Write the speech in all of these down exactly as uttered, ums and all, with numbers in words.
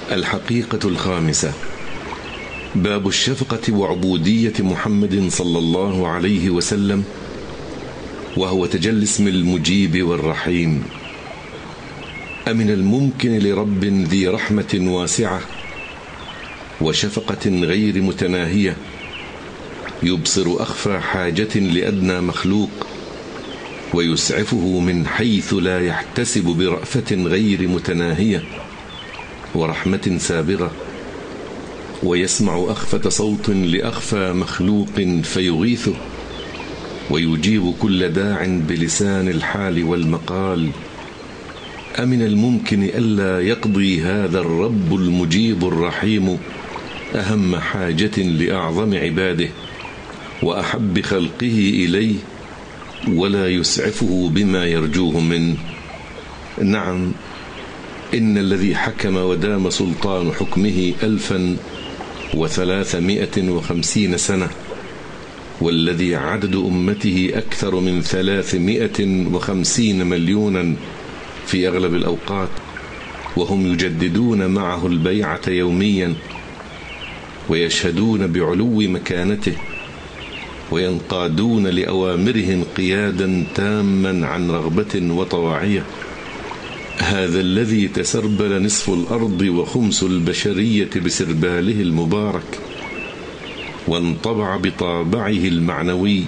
الحقيقة الخامسة: باب الشفقة وعبودية محمد صلى الله عليه وسلم، وهو تجلي اسم المجيب والرحيم. أمن الممكن لرب ذي رحمة واسعة وشفقة غير متناهية يبصر أخفى حاجة لأدنى مخلوق ويسعفه من حيث لا يحتسب برأفة غير متناهية ورحمة سابغة، ويسمع أخفة صوت لأخفى مخلوق فيغيثه، ويجيب كل داع بلسان الحال والمقال. أمن الممكن ألا يقضي هذا الرب المجيب الرحيم أهم حاجة لأعظم عباده وأحب خلقه إليه ولا يسعفه بما يرجوه منه؟ نعم، إن الذي حكم ودام سلطان حكمه ألفا وثلاثمائة وخمسين سنة، والذي عدد أمته أكثر من ثلاثمائة وخمسين مليونا في أغلب الأوقات، وهم يجددون معه البيعة يوميا ويشهدون بعلو مكانته وينقادون لأوامره انقيادا تاما عن رغبة وطواعية. هذا الذي تسربل نصف الأرض وخمس البشرية بسرباله المبارك، وانطبع بطابعه المعنوي،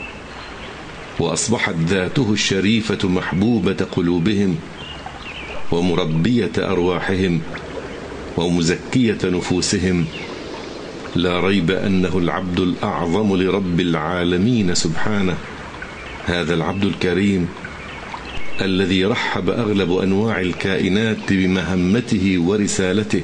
وأصبحت ذاته الشريفة محبوبة قلوبهم ومربية أرواحهم ومزكية نفوسهم. لا ريب أنه العبد الأعظم لرب العالمين سبحانه، هذا العبد الكريم الذي رحب أغلب أنواع الكائنات بمهمته ورسالته،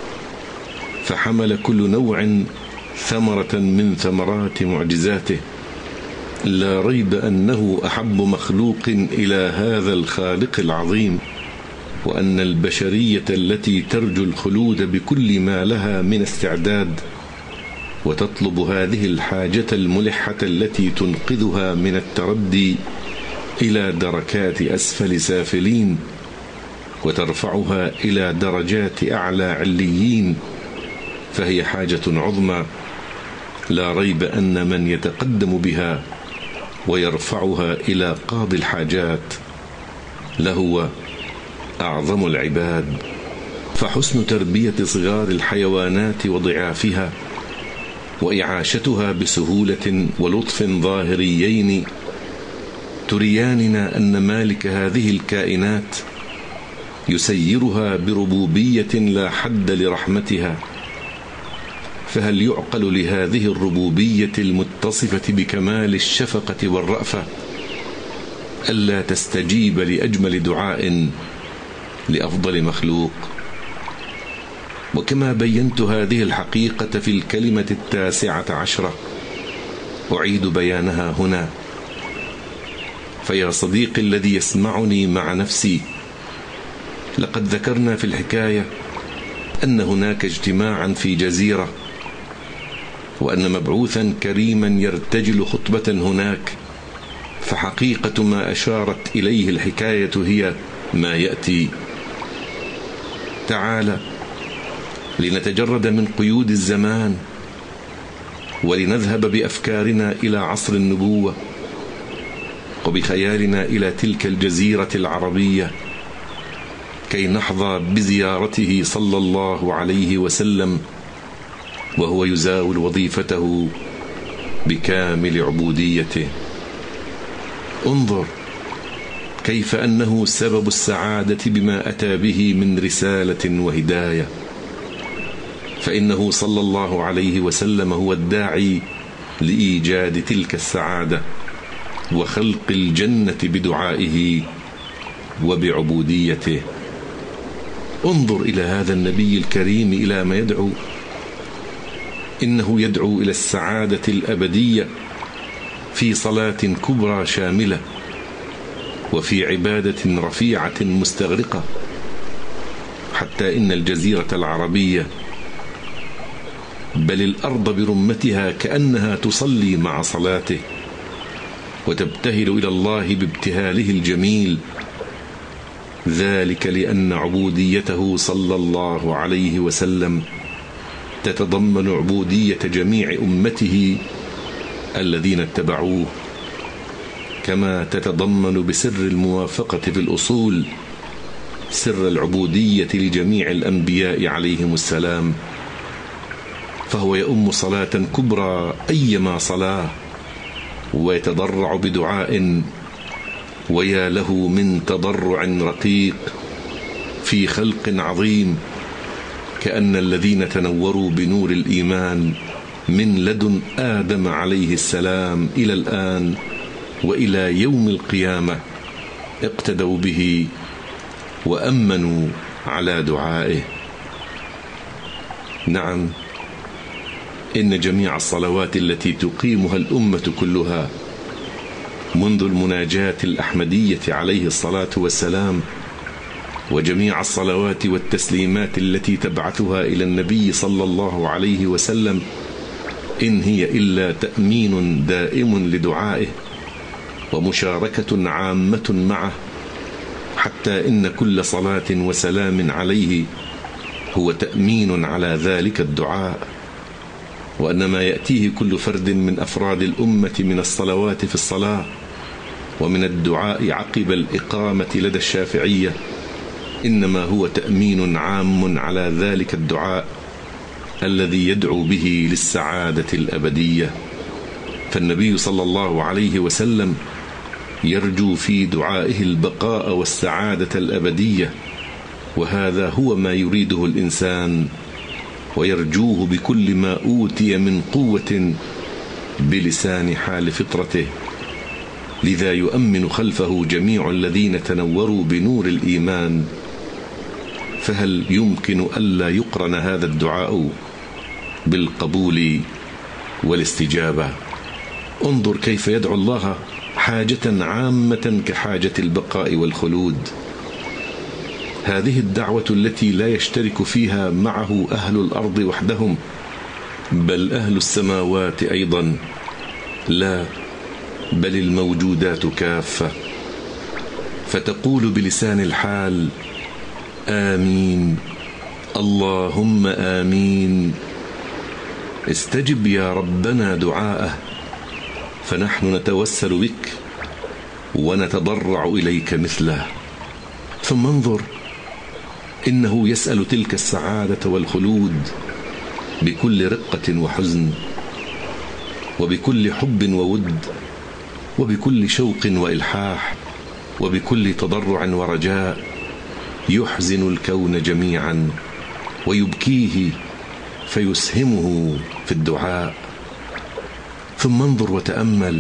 فحمل كل نوع ثمرة من ثمرات معجزاته. لا ريب أنه أحب مخلوق إلى هذا الخالق العظيم، وأن البشرية التي ترجو الخلود بكل ما لها من استعداد وتطلب هذه الحاجة الملحة التي تنقذها من التردي إلى دركات أسفل سافلين وترفعها إلى درجات أعلى عليين، فهي حاجة عظمى. لا ريب أن من يتقدم بها ويرفعها إلى قاضي الحاجات لهو أعظم العباد. فحسن تربية صغار الحيوانات وضعافها وإعاشتها بسهولة ولطف ظاهريين ترياننا أن مالك هذه الكائنات يسيرها بربوبية لا حد لرحمتها. فهل يعقل لهذه الربوبية المتصفة بكمال الشفقة والرأفة ألا تستجيب لأجمل دعاء لأفضل مخلوق؟ وكما بينت هذه الحقيقة في الكلمة التاسعة عشرة، أعيد بيانها هنا. فيا صديقي الذي يسمعني مع نفسي، لقد ذكرنا في الحكاية أن هناك اجتماعا في جزيرة، وأن مبعوثا كريما يرتجل خطبة هناك. فحقيقة ما أشارت إليه الحكاية هي ما يأتي. تعال لنتجرد من قيود الزمان ولنذهب بأفكارنا إلى عصر النبوة، وبخيالنا إلى تلك الجزيرة العربية، كي نحظى بزيارته صلى الله عليه وسلم وهو يزاول وظيفته بكامل عبوديته. انظر كيف أنه سبب السعادة بما أتى به من رسالة وهداية، فإنه صلى الله عليه وسلم هو الداعي لإيجاد تلك السعادة وخلق الجنة بدعائه وبعبوديته. انظر إلى هذا النبي الكريم إلى ما يدعو. إنه يدعو إلى السعادة الأبدية في صلاة كبرى شاملة، وفي عبادة رفيعة مستغرقة، حتى إن الجزيرة العربية بل الأرض برمتها كأنها تصلي مع صلاته وتبتهل إلى الله بابتهاله الجميل. ذلك لأن عبوديته صلى الله عليه وسلم تتضمن عبودية جميع أمته الذين اتبعوه، كما تتضمن بسر الموافقة في الأصول سر العبودية لجميع الأنبياء عليهم السلام. فهو يؤم صلاة كبرى أيما صلاة، ويتضرع بدعاء ويا له من تضرع رقيق في خلق عظيم، كأن الذين تنوروا بنور الإيمان من لدن آدم عليه السلام إلى الآن وإلى يوم القيامة اقتدوا به وأمنوا على دعائه. نعم، إن جميع الصلوات التي تقيمها الأمة كلها منذ المناجاة الأحمدية عليه الصلاة والسلام، وجميع الصلوات والتسليمات التي تبعثها إلى النبي صلى الله عليه وسلم، إن هي إلا تأمين دائم لدعائه ومشاركة عامة معه، حتى إن كل صلاة وسلام عليه هو تأمين على ذلك الدعاء. وأن ما يأتيه كل فرد من أفراد الأمة من الصلوات في الصلاة ومن الدعاء عقب الإقامة لدى الشافعية إنما هو تأمين عام على ذلك الدعاء الذي يدعو به للسعادة الأبدية. فالنبي صلى الله عليه وسلم يرجو في دعائه البقاء والسعادة الأبدية، وهذا هو ما يريده الإنسان ويرجوه بكل ما أوتي من قوة بلسان حال فطرته. لذا يؤمن خلفه جميع الذين تنوروا بنور الإيمان. فهل يمكن ألا يقرن هذا الدعاء بالقبول والاستجابة؟ انظر كيف يدعو الله حاجة عامة كحاجة البقاء والخلود. هذه الدعوة التي لا يشترك فيها معه أهل الأرض وحدهم، بل أهل السماوات أيضا، لا بل الموجودات كافة. فتقول بلسان الحال: آمين، اللهم آمين، استجب يا ربنا دعاءه، فنحن نتوسل بك ونتضرع إليك مثله. ثم انظر، إنه يسأل تلك السعادة والخلود بكل رقة وحزن، وبكل حب وود، وبكل شوق وإلحاح، وبكل تضرع ورجاء، يحزن الكون جميعا ويبكيه فيسهمه في الدعاء. ثم انظر وتأمل،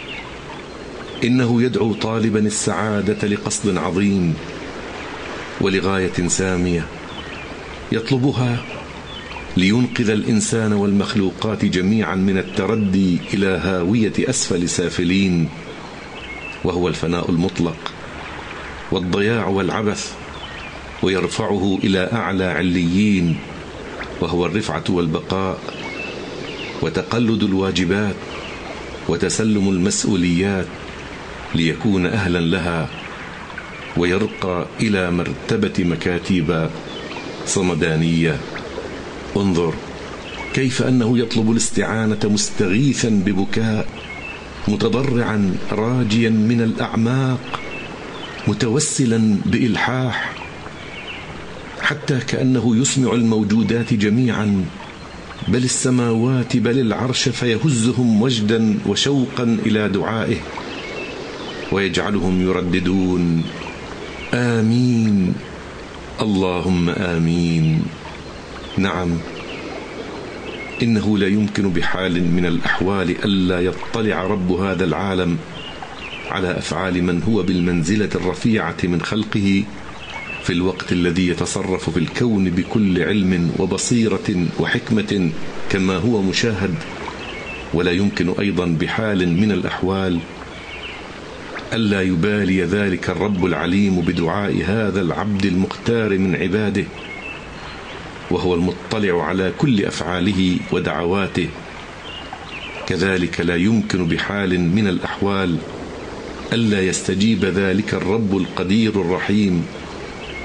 إنه يدعو طالبا السعادة لقصد عظيم ولغاية سامية يطلبها لينقذ الإنسان والمخلوقات جميعا من التردي إلى هاوية أسفل سافلين، وهو الفناء المطلق والضياع والعبث، ويرفعه إلى أعلى عليين، وهو الرفعة والبقاء وتقلد الواجبات وتسلم المسؤوليات ليكون أهلا لها، ويرقى إلى مرتبة مكاتب صمدانية. انظر كيف أنه يطلب الاستعانة مستغيثا ببكاء، متضرعا راجيا من الأعماق، متوسلا بإلحاح، حتى كأنه يسمع الموجودات جميعا، بل السماوات بل العرش، فيهزهم وجدا وشوقا إلى دعائه، ويجعلهم يرددون: آمين، اللهم آمين. نعم، إنه لا يمكن بحال من الأحوال ألا يطلع رب هذا العالم على أفعال من هو بالمنزلة الرفيعة من خلقه في الوقت الذي يتصرف في الكون بكل علم وبصيرة وحكمة كما هو مشاهد. ولا يمكن أيضا بحال من الأحوال ألا يبالي ذلك الرب العليم بدعاء هذا العبد المختار من عباده، وهو المطلع على كل أفعاله ودعواته. كذلك لا يمكن بحال من الأحوال ألا يستجيب ذلك الرب القدير الرحيم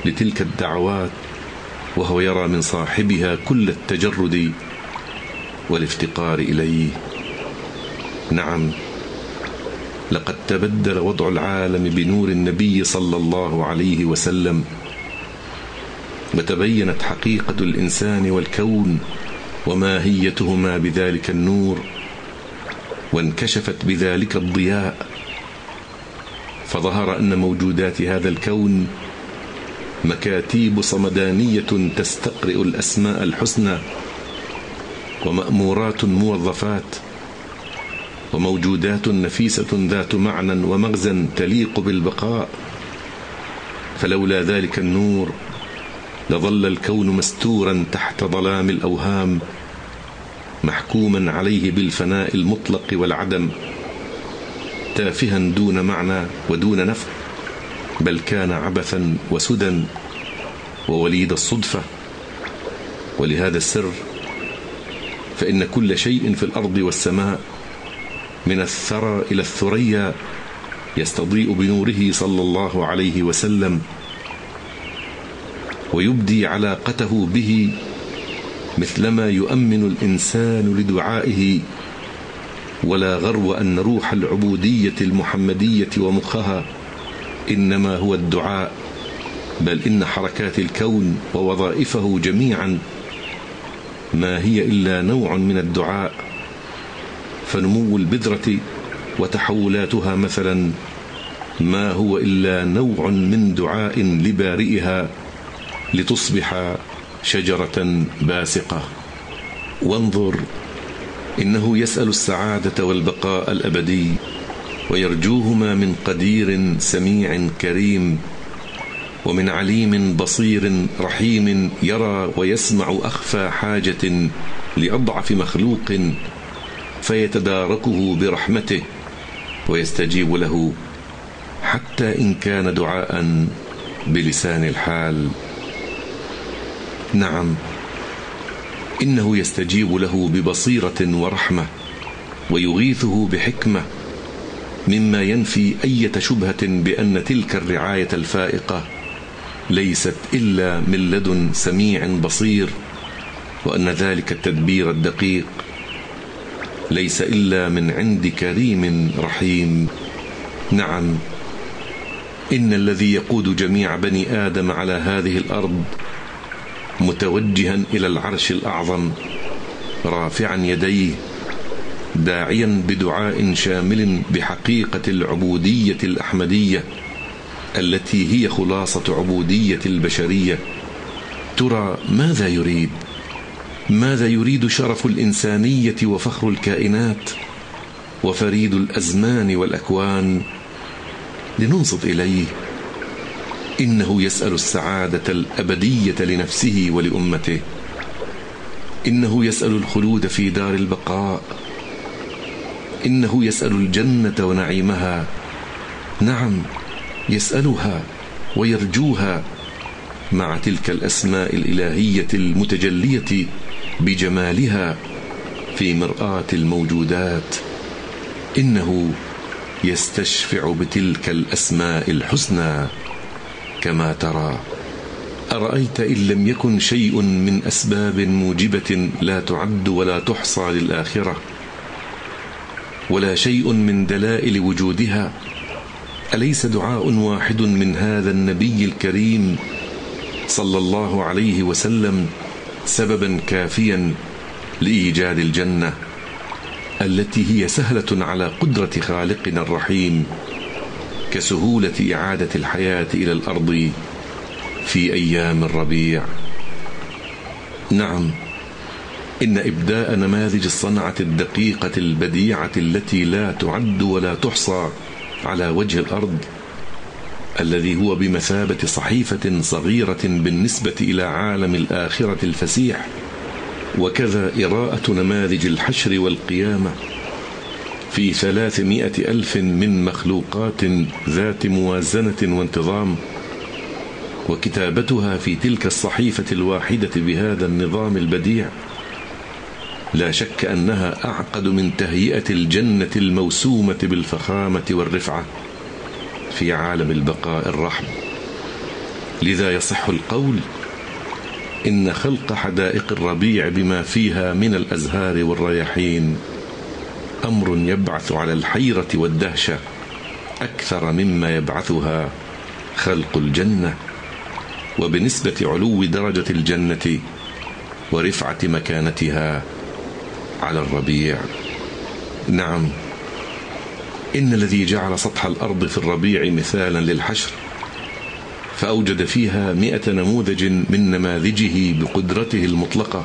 لتلك الدعوات وهو يرى من صاحبها كل التجرد والافتقار إليه. نعم، لقد تبدل وضع العالم بنور النبي صلى الله عليه وسلم، وتبينت حقيقة الإنسان والكون وماهيتهما بذلك النور، وانكشفت بذلك الضياء، فظهر أن موجودات هذا الكون مكاتيب صمدانية تستقرئ الأسماء الحسنى، ومأمورات موظفات، وموجودات نفيسة ذات معنى ومغزى تليق بالبقاء. فلولا ذلك النور لظل الكون مستورا تحت ظلام الأوهام، محكوما عليه بالفناء المطلق والعدم، تافها دون معنى ودون نفع، بل كان عبثا وسدى ووليد الصدفة. ولهذا السر فإن كل شيء في الأرض والسماء من الثرى إلى الثريا يستضيء بنوره صلى الله عليه وسلم، ويبدي علاقته به مثلما يؤمن الإنسان لدعائه. ولا غرو أن روح العبودية المحمدية ومخها إنما هو الدعاء، بل إن حركات الكون ووظائفه جميعا ما هي إلا نوع من الدعاء. فنمو البذرة وتحولاتها مثلا ما هو إلا نوع من دعاء لبارئها لتصبح شجرة باسقة. وانظر، إنه يسأل السعادة والبقاء الأبدي، ويرجوهما من قدير سميع كريم، ومن عليم بصير رحيم يرى ويسمع أخفى حاجة لأضعف مخلوق، فيتداركه برحمته ويستجيب له، حتى إن كان دعاء بلسان الحال. نعم، إنه يستجيب له ببصيرة ورحمة، ويغيثه بحكمة، مما ينفي أي شبهة بأن تلك الرعاية الفائقة ليست إلا من لدن سميع بصير، وأن ذلك التدبير الدقيق ليس إلا من عند كريم رحيم. نعم، إن الذي يقود جميع بني آدم على هذه الأرض متوجها إلى العرش الأعظم، رافعا يديه، داعيا بدعاء شامل بحقيقة العبودية الأحمدية التي هي خلاصة عبودية البشرية. ترى ماذا يريد؟ ماذا يريد شرف الإنسانية وفخر الكائنات وفريد الأزمان والأكوان؟ لننصت إليه. إنه يسأل السعادة الأبدية لنفسه ولأمته، إنه يسأل الخلود في دار البقاء، إنه يسأل الجنة ونعيمها. نعم، يسألها ويرجوها مع تلك الأسماء الإلهية المتجلية بجمالها في مرآة الموجودات. إنه يستشفع بتلك الأسماء الحسنى كما ترى. أرأيت إن لم يكن شيء من أسباب موجبة لا تعد ولا تحصى للآخرة، ولا شيء من دلائل وجودها، أليس دعاء واحد من هذا النبي الكريم صلى الله عليه وسلم سببا كافيا لإيجاد الجنة التي هي سهلة على قدرة خالقنا الرحيم، كسهولة إعادة الحياة إلى الأرض في أيام الربيع؟ نعم، إن إبداء نماذج الصنعة الدقيقة البديعة التي لا تعد ولا تحصى على وجه الأرض، الذي هو بمثابة صحيفة صغيرة بالنسبة إلى عالم الآخرة الفسيح، وكذا إراءة نماذج الحشر والقيامة في ثلاثمائة ألف من مخلوقات ذات موازنة وانتظام، وكتابتها في تلك الصحيفة الواحدة بهذا النظام البديع، لا شك أنها أعقد من تهيئة الجنة الموسومة بالفخامة والرفعة في عالم البقاء الرحم. لذا يصح القول إن خلق حدائق الربيع بما فيها من الأزهار والرياحين أمر يبعث على الحيرة والدهشة أكثر مما يبعثها خلق الجنة، وبنسبة علو درجة الجنة ورفعة مكانتها على الربيع. نعم، إن الذي جعل سطح الأرض في الربيع مثالا للحشر فأوجد فيها مئة نموذج من نماذجه بقدرته المطلقة،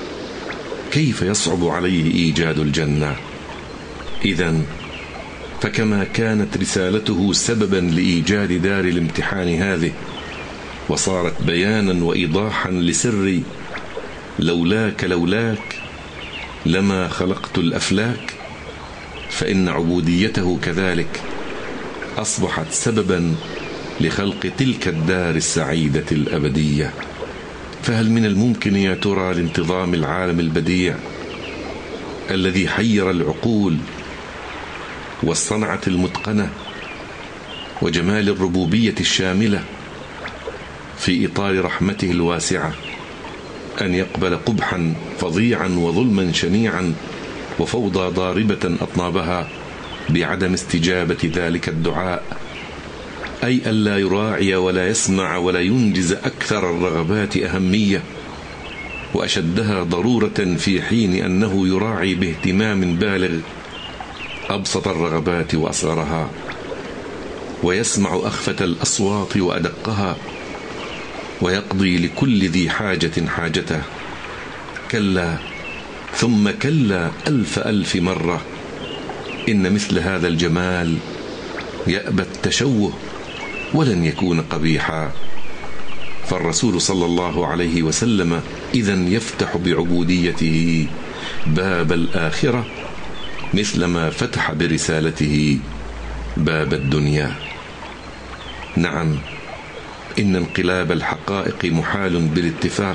كيف يصعب عليه إيجاد الجنة؟ إذن فكما كانت رسالته سببا لإيجاد دار الامتحان هذه وصارت بيانا وإيضاحا لسر لولاك لولاك لما خلقت الأفلاك، فإن عبوديته كذلك أصبحت سببا لخلق تلك الدار السعيدة الأبدية. فهل من الممكن يا ترى لانتظام العالم البديع الذي حير العقول والصنعة المتقنة وجمال الربوبية الشاملة في إطار رحمته الواسعة أن يقبل قبحا فظيعا وظلما شنيعا وفوضى ضاربة أطنابها بعدم استجابة ذلك الدعاء، أي ألا يراعي ولا يسمع ولا ينجز أكثر الرغبات أهمية وأشدها ضرورة، في حين أنه يراعي باهتمام بالغ أبسط الرغبات وأصغرها، ويسمع أخفة الأصوات وأدقها، ويقضي لكل ذي حاجة حاجته. كلا ثم كلا ألف ألف مرة، إن مثل هذا الجمال يأبى التشوه ولن يكون قبيحا. فالرسول صلى الله عليه وسلم إذن يفتح بعبوديته باب الآخرة مثلما فتح برسالته باب الدنيا. نعم، إن انقلاب الحقائق محال بالاتفاق،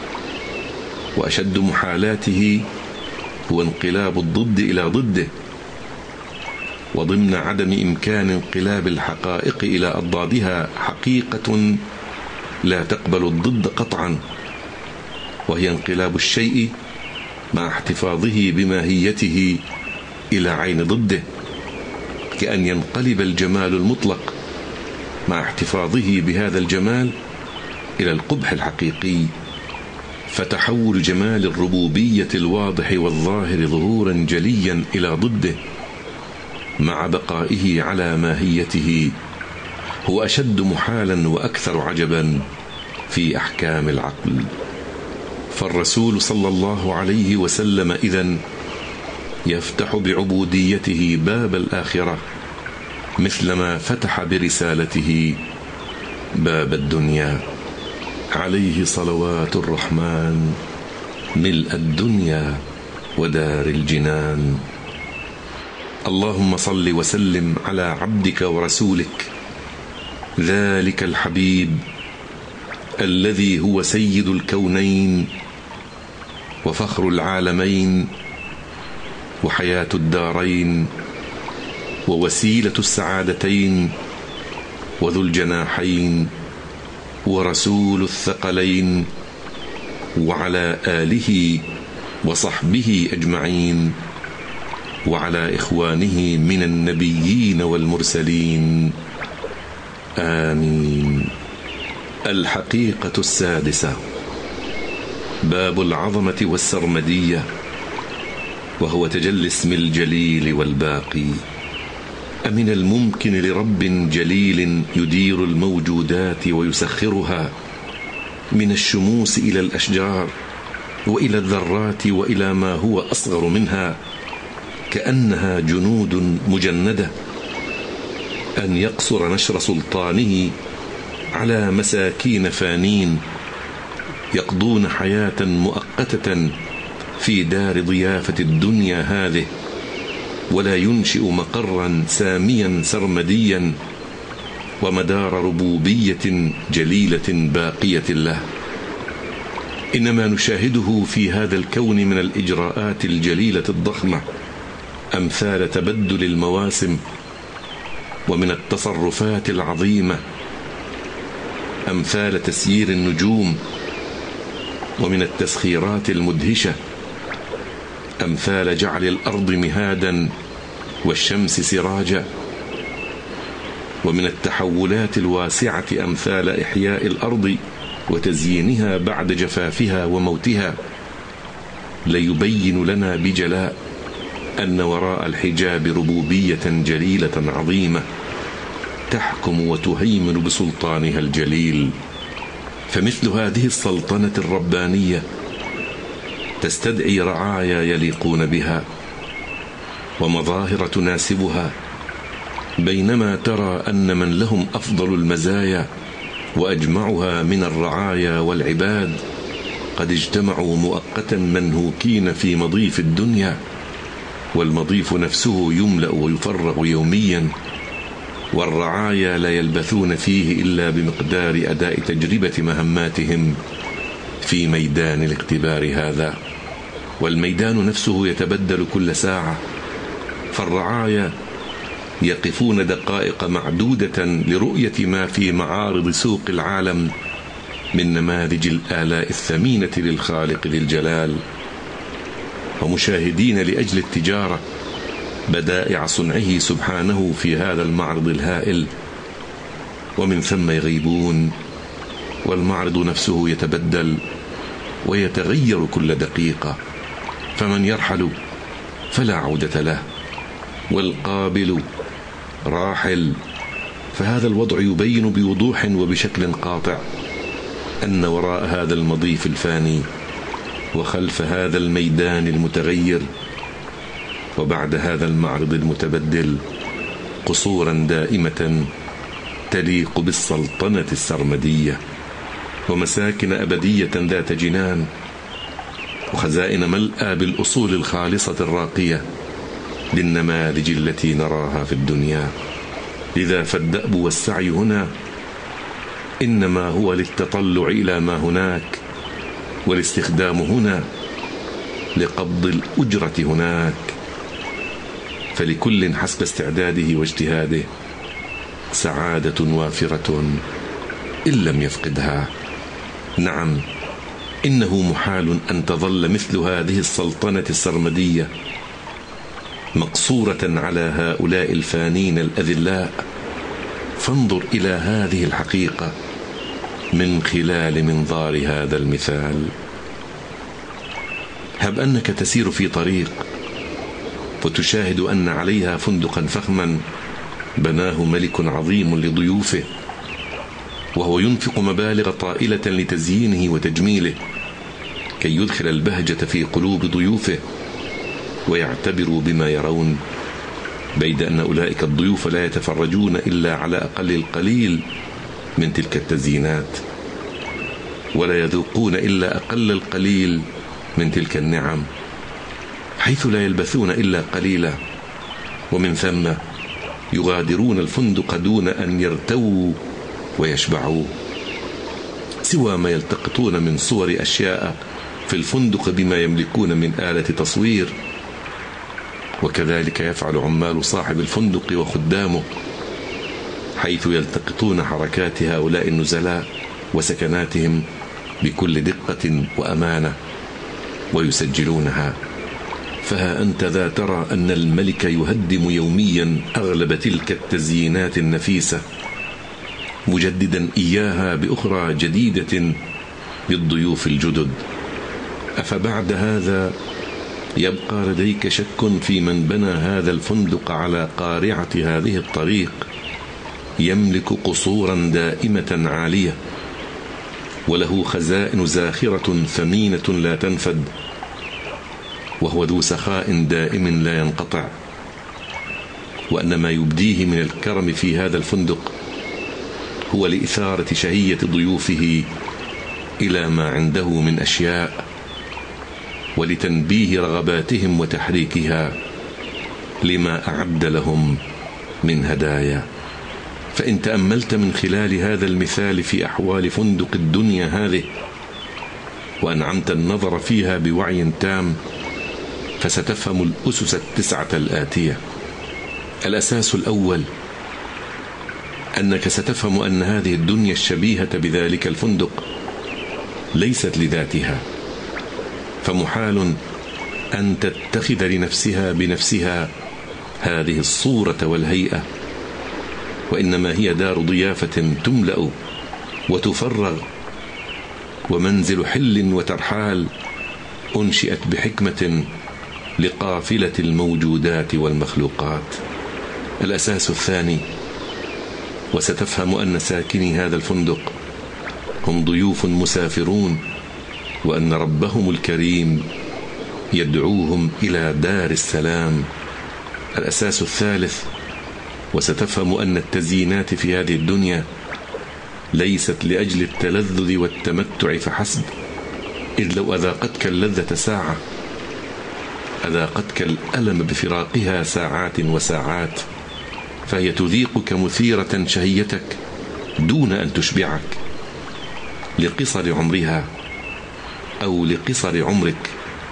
وأشد محالاته هو انقلاب الضد إلى ضده، وضمن عدم إمكان انقلاب الحقائق إلى أضدادها حقيقة لا تقبل الضد قطعا، وهي انقلاب الشيء مع احتفاظه بماهيته إلى عين ضده، كأن ينقلب الجمال المطلق مع احتفاظه بهذا الجمال إلى القبح الحقيقي، فتحول جمال الربوبية الواضح والظاهر ظهورا جليا إلى ضده مع بقائه على ماهيته هو أشد محالا وأكثر عجبا في أحكام العقل. فالرسول صلى الله عليه وسلم إذن يفتح بعبوديته باب الآخرة مثلما فتح برسالته باب الدنيا، عليه صلوات الرحمن ملء الدنيا ودار الجنان. اللهم صل وسلم على عبدك ورسولك ذلك الحبيب الذي هو سيد الكونين وفخر العالمين وحياة الدارين ووسيلة السعادتين وذو الجناحين ورسول الثقلين، وعلى آله وصحبه أجمعين، وعلى إخوانه من النبيين والمرسلين، آمين. الحقيقة السادسة، باب العظمة والسرمدية، وهو تجلي اسم الجليل والباقي. أمن الممكن لرب جليل يدير الموجودات ويسخرها من الشموس إلى الأشجار وإلى الذرات وإلى ما هو أصغر منها كأنها جنود مجندة، أن يقصر نشر سلطانه على مساكين فانين يقضون حياة مؤقتة في دار ضيافة الدنيا هذه، ولا ينشئ مقرا ساميا سرمديا ومدار ربوبية جليلة باقية له. إنما نشاهده في هذا الكون من الإجراءات الجليلة الضخمة أمثال تبدل المواسم، ومن التصرفات العظيمة أمثال تسيير النجوم، ومن التسخيرات المدهشة أمثال جعل الأرض مهادا والشمس سراجا، ومن التحولات الواسعة أمثال إحياء الأرض وتزيينها بعد جفافها وموتها، ليبين لنا بجلاء أن وراء الحجاب ربوبية جليلة عظيمة تحكم وتهيمن بسلطانها الجليل. فمثل هذه السلطنة الربانية تستدعي رعايا يليقون بها ومظاهر تناسبها، بينما ترى أن من لهم أفضل المزايا وأجمعها من الرعايا والعباد قد اجتمعوا مؤقتا منهوكين في مضيف الدنيا، والمضيف نفسه يملأ ويفرغ يوميا، والرعايا لا يلبثون فيه إلا بمقدار أداء تجربة مهماتهم في ميدان الاختبار هذا، والميدان نفسه يتبدل كل ساعة، فالرعايا يقفون دقائق معدودة لرؤية ما في معارض سوق العالم من نماذج الآلاء الثمينة للخالق ذي الجلال، ومشاهدين لأجل التجارة بدائع صنعه سبحانه في هذا المعرض الهائل، ومن ثم يغيبون، والمعرض نفسه يتبدل ويتغير كل دقيقة، فمن يرحل فلا عودة له، والقابل راحل. فهذا الوضع يبين بوضوح وبشكل قاطع أن وراء هذا المضيف الفاني وخلف هذا الميدان المتغير وبعد هذا المعرض المتبدل قصورا دائمة تليق بالسلطنة السرمدية، ومساكن أبدية ذات جنان، وخزائن ملأى بالأصول الخالصة الراقية للنماذج التي نراها في الدنيا. لذا فالدأب والسعي هنا إنما هو للتطلع إلى ما هناك، والاستخدام هنا لقبض الأجرة هناك، فلكل حسب استعداده واجتهاده سعادة وافرة إن لم يفقدها. نعم، إنه محال أن تظل مثل هذه السلطنة السرمدية مقصورة على هؤلاء الفانين الأذلاء، فانظر إلى هذه الحقيقة من خلال منظار هذا المثال. هب أنك تسير في طريق وتشاهد أن عليها فندقا فخما بناه ملك عظيم لضيوفه، وهو ينفق مبالغ طائلة لتزيينه وتجميله كي يدخل البهجة في قلوب ضيوفه ويعتبروا بما يرون، بيد أن أولئك الضيوف لا يتفرجون إلا على أقل القليل من تلك التزيينات، ولا يذوقون إلا أقل القليل من تلك النعم، حيث لا يلبثون إلا قليلا، ومن ثم يغادرون الفندق دون أن يرتووا ويشبعوا، سوى ما يلتقطون من صور أشياء في الفندق بما يملكون من آلة تصوير. وكذلك يفعل عمال صاحب الفندق وخدامه، حيث يلتقطون حركات هؤلاء النزلاء وسكناتهم بكل دقة وأمانة ويسجلونها. فها أنت ذا ترى أن الملك يهدم يوميا أغلب تلك التزيينات النفيسة، مجددا إياها بأخرى جديدة للضيوف الجدد. أفبعد هذا يبقى لديك شك في من بنى هذا الفندق على قارعة هذه الطريق، يملك قصورا دائمة عالية، وله خزائن زاخرة ثمينة لا تنفد، وهو ذو سخاء دائم لا ينقطع، وأن ما يبديه من الكرم في هذا الفندق هو لإثارة شهية ضيوفه إلى ما عنده من أشياء، ولتنبيه رغباتهم وتحريكها لما أعد لهم من هدايا. فإن تأملت من خلال هذا المثال في أحوال فندق الدنيا هذه وأنعمت النظر فيها بوعي تام، فستفهم الأسس التسعة الآتية. الأساس الأول أنك ستفهم أن هذه الدنيا الشبيهة بذلك الفندق ليست لذاتها، فمحال أن تتخذ لنفسها بنفسها هذه الصورة والهيئة، وإنما هي دار ضيافة تملأ وتفرغ، ومنزل حل وترحال أنشئت بحكمة لقافلة الموجودات والمخلوقات. الأساس الثاني: وستفهم أن ساكني هذا الفندق هم ضيوف مسافرون، وأن ربهم الكريم يدعوهم إلى دار السلام. الأساس الثالث: وستفهم أن التزيينات في هذه الدنيا ليست لأجل التلذذ والتمتع فحسب، إذ لو أذاقتك اللذة ساعة أذاقتك الألم بفراقها ساعات وساعات، فهي تذيقك مثيرة شهيتك دون أن تشبعك، لقصر عمرها أو لقصر عمرك،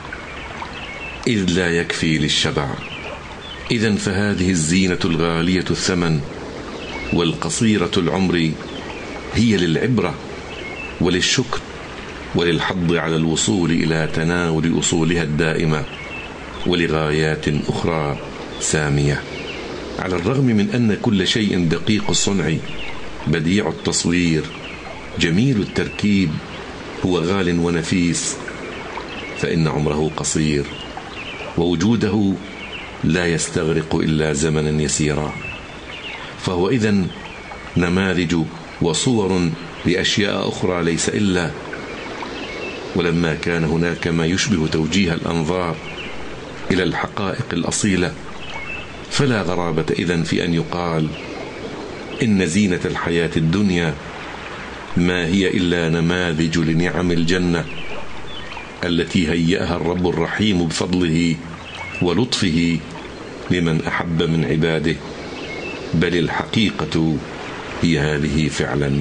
إذ لا يكفي للشبع. إذن فهذه الزينة الغالية الثمن والقصيرة العمر هي للعبرة وللشكر وللحض على الوصول إلى تناول أصولها الدائمة ولغايات أخرى سامية. على الرغم من أن كل شيء دقيق الصنع بديع التصوير جميل التركيب هو غال ونفيس، فإن عمره قصير، ووجوده لا يستغرق إلا زمنا يسيرا، فهو إذن نماذج وصور لأشياء أخرى ليس إلا. ولما كان هناك ما يشبه توجيه الأنظار إلى الحقائق الأصيلة، فلا غرابة إذن في أن يقال إن زينة الحياة الدنيا ما هي إلا نماذج لنعم الجنة التي هيأها الرب الرحيم بفضله ولطفه لمن أحب من عباده، بل الحقيقة هي هذه فعلا.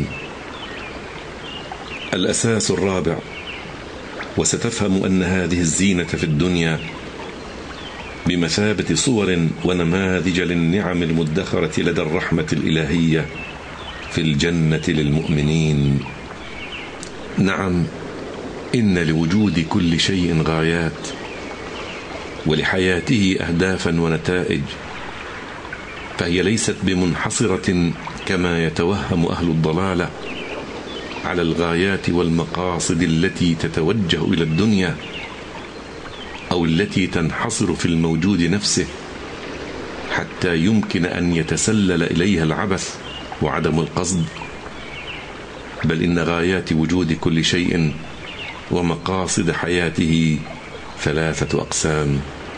الأساس الرابع: وستفهم أن هذه الزينة في الدنيا بمثابة صور ونماذج للنعم المدخرة لدى الرحمة الإلهية في الجنة للمؤمنين. نعم، إن لوجود كل شيء غايات، ولحياته أهدافا ونتائج، فهي ليست بمنحصرة كما يتوهم أهل الضلالة على الغايات والمقاصد التي تتوجه إلى الدنيا أو التي تنحصر في الموجود نفسه حتى يمكن أن يتسلل إليها العبث وعدم القصد، بل إن غايات وجود كل شيء ومقاصد حياته ثلاثة أقسام: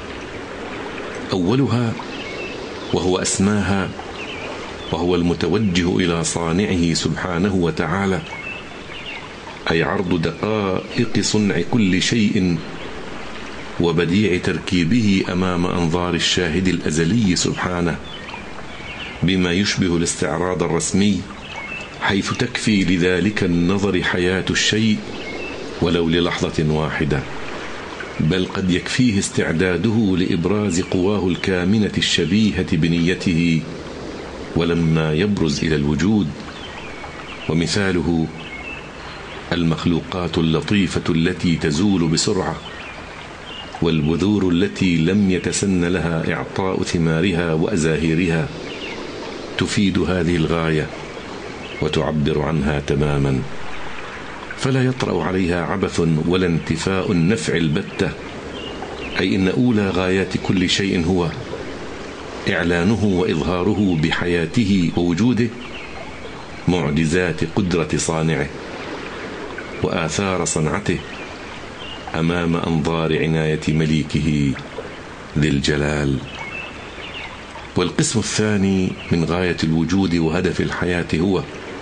أولها وهو أسماها، وهو المتوجه إلى صانعه سبحانه وتعالى، أي عرض دقائق صنع كل شيء وبديع تركيبه أمام أنظار الشاهد الأزلي سبحانه، بما يشبه الاستعراض الرسمي، حيث تكفي لذلك النظر حياة الشيء ولو للحظة واحدة، بل قد يكفيه استعداده لإبراز قواه الكامنة الشبيهة بنيته ولما يبرز إلى الوجود. ومثاله المخلوقات اللطيفة التي تزول بسرعة، والبذور التي لم يتسن لها إعطاء ثمارها وأزاهيرها، تفيد هذه الغاية وتعبر عنها تماما، فلا يطرأ عليها عبث ولا انتفاء النفع البتة، أي إن أولى غايات كل شيء هو إعلانه وإظهاره بحياته ووجوده معجزات قدرة صانعه وآثار صنعته أمام أنظار عناية مليكه ذي الجلال. والقسم الثاني من غاية الوجود وهدف الحياة هو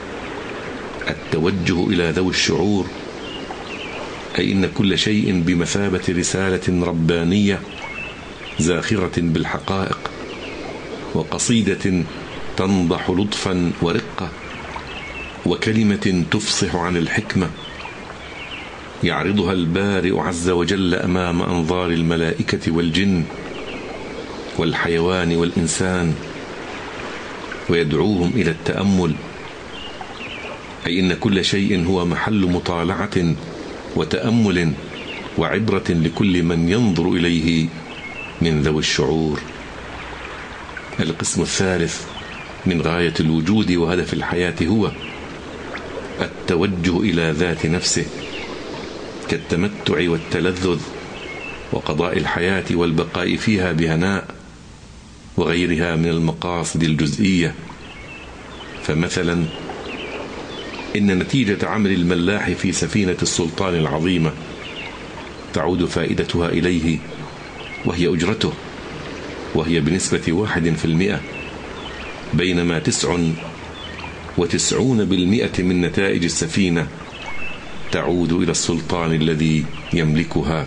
التوجه إلى ذوي الشعور، أي إن كل شيء بمثابة رسالة ربانية زاخرة بالحقائق، وقصيدة تنضح لطفا ورقة، وكلمة تفصح عن الحكمة يعرضها البارئ عز وجل أمام أنظار الملائكة والجن والحيوان والإنسان، ويدعوهم إلى التأمل، أي إن كل شيء هو محل مطالعة وتأمل وعبرة لكل من ينظر إليه من ذوي الشعور. القسم الثالث من غاية الوجود وهدف الحياة هو التوجه إلى ذات نفسه، كالتمتع والتلذذ وقضاء الحياة والبقاء فيها بهناء وغيرها من المقاصد الجزئية. فمثلا إن نتيجة عمل الملاح في سفينة السلطان العظيمة تعود فائدتها إليه وهي أجرته، وهي بنسبة واحد في المئة، بينما تسع وتسعون بالمئة من نتائج السفينة تعود إلى السلطان الذي يملكها.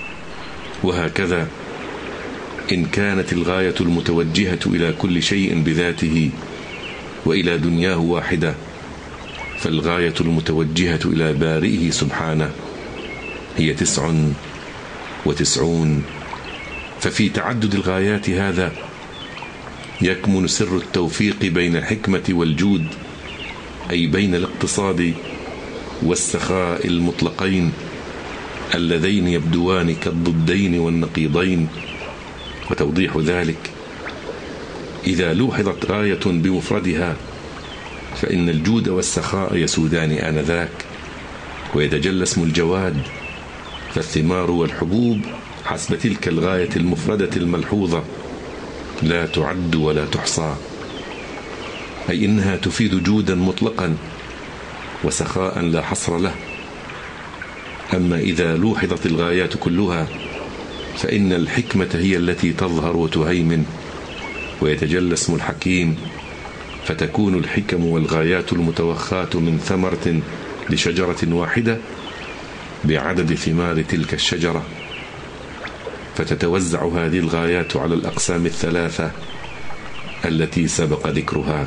وهكذا إن كانت الغاية المتوجهة إلى كل شيء بذاته وإلى دنياه واحدة، فالغاية المتوجهة إلى بارئه سبحانه هي تسع وتسعون. ففي تعدد الغايات هذا يكمن سر التوفيق بين الحكمة والجود، أي بين الاقتصاد والسخاء المطلقين اللذين يبدوان كالضدين والنقيضين. وتوضيح ذلك: إذا لوحظت غاية بمفردها فإن الجود والسخاء يسودان آنذاك، ويتجلى اسم الجواد، فالثمار والحبوب حسب تلك الغاية المفردة الملحوظة لا تعد ولا تحصى، أي إنها تفيد جودا مطلقا وسخاء لا حصر له. أما إذا لوحظت الغايات كلها فإن الحكمة هي التي تظهر وتهيمن، ويتجلى اسم الحكيم، فتكون الحكم والغايات المتوخاة من ثمرة لشجرة واحدة بعدد ثمار تلك الشجرة، فتتوزع هذه الغايات على الأقسام الثلاثة التي سبق ذكرها.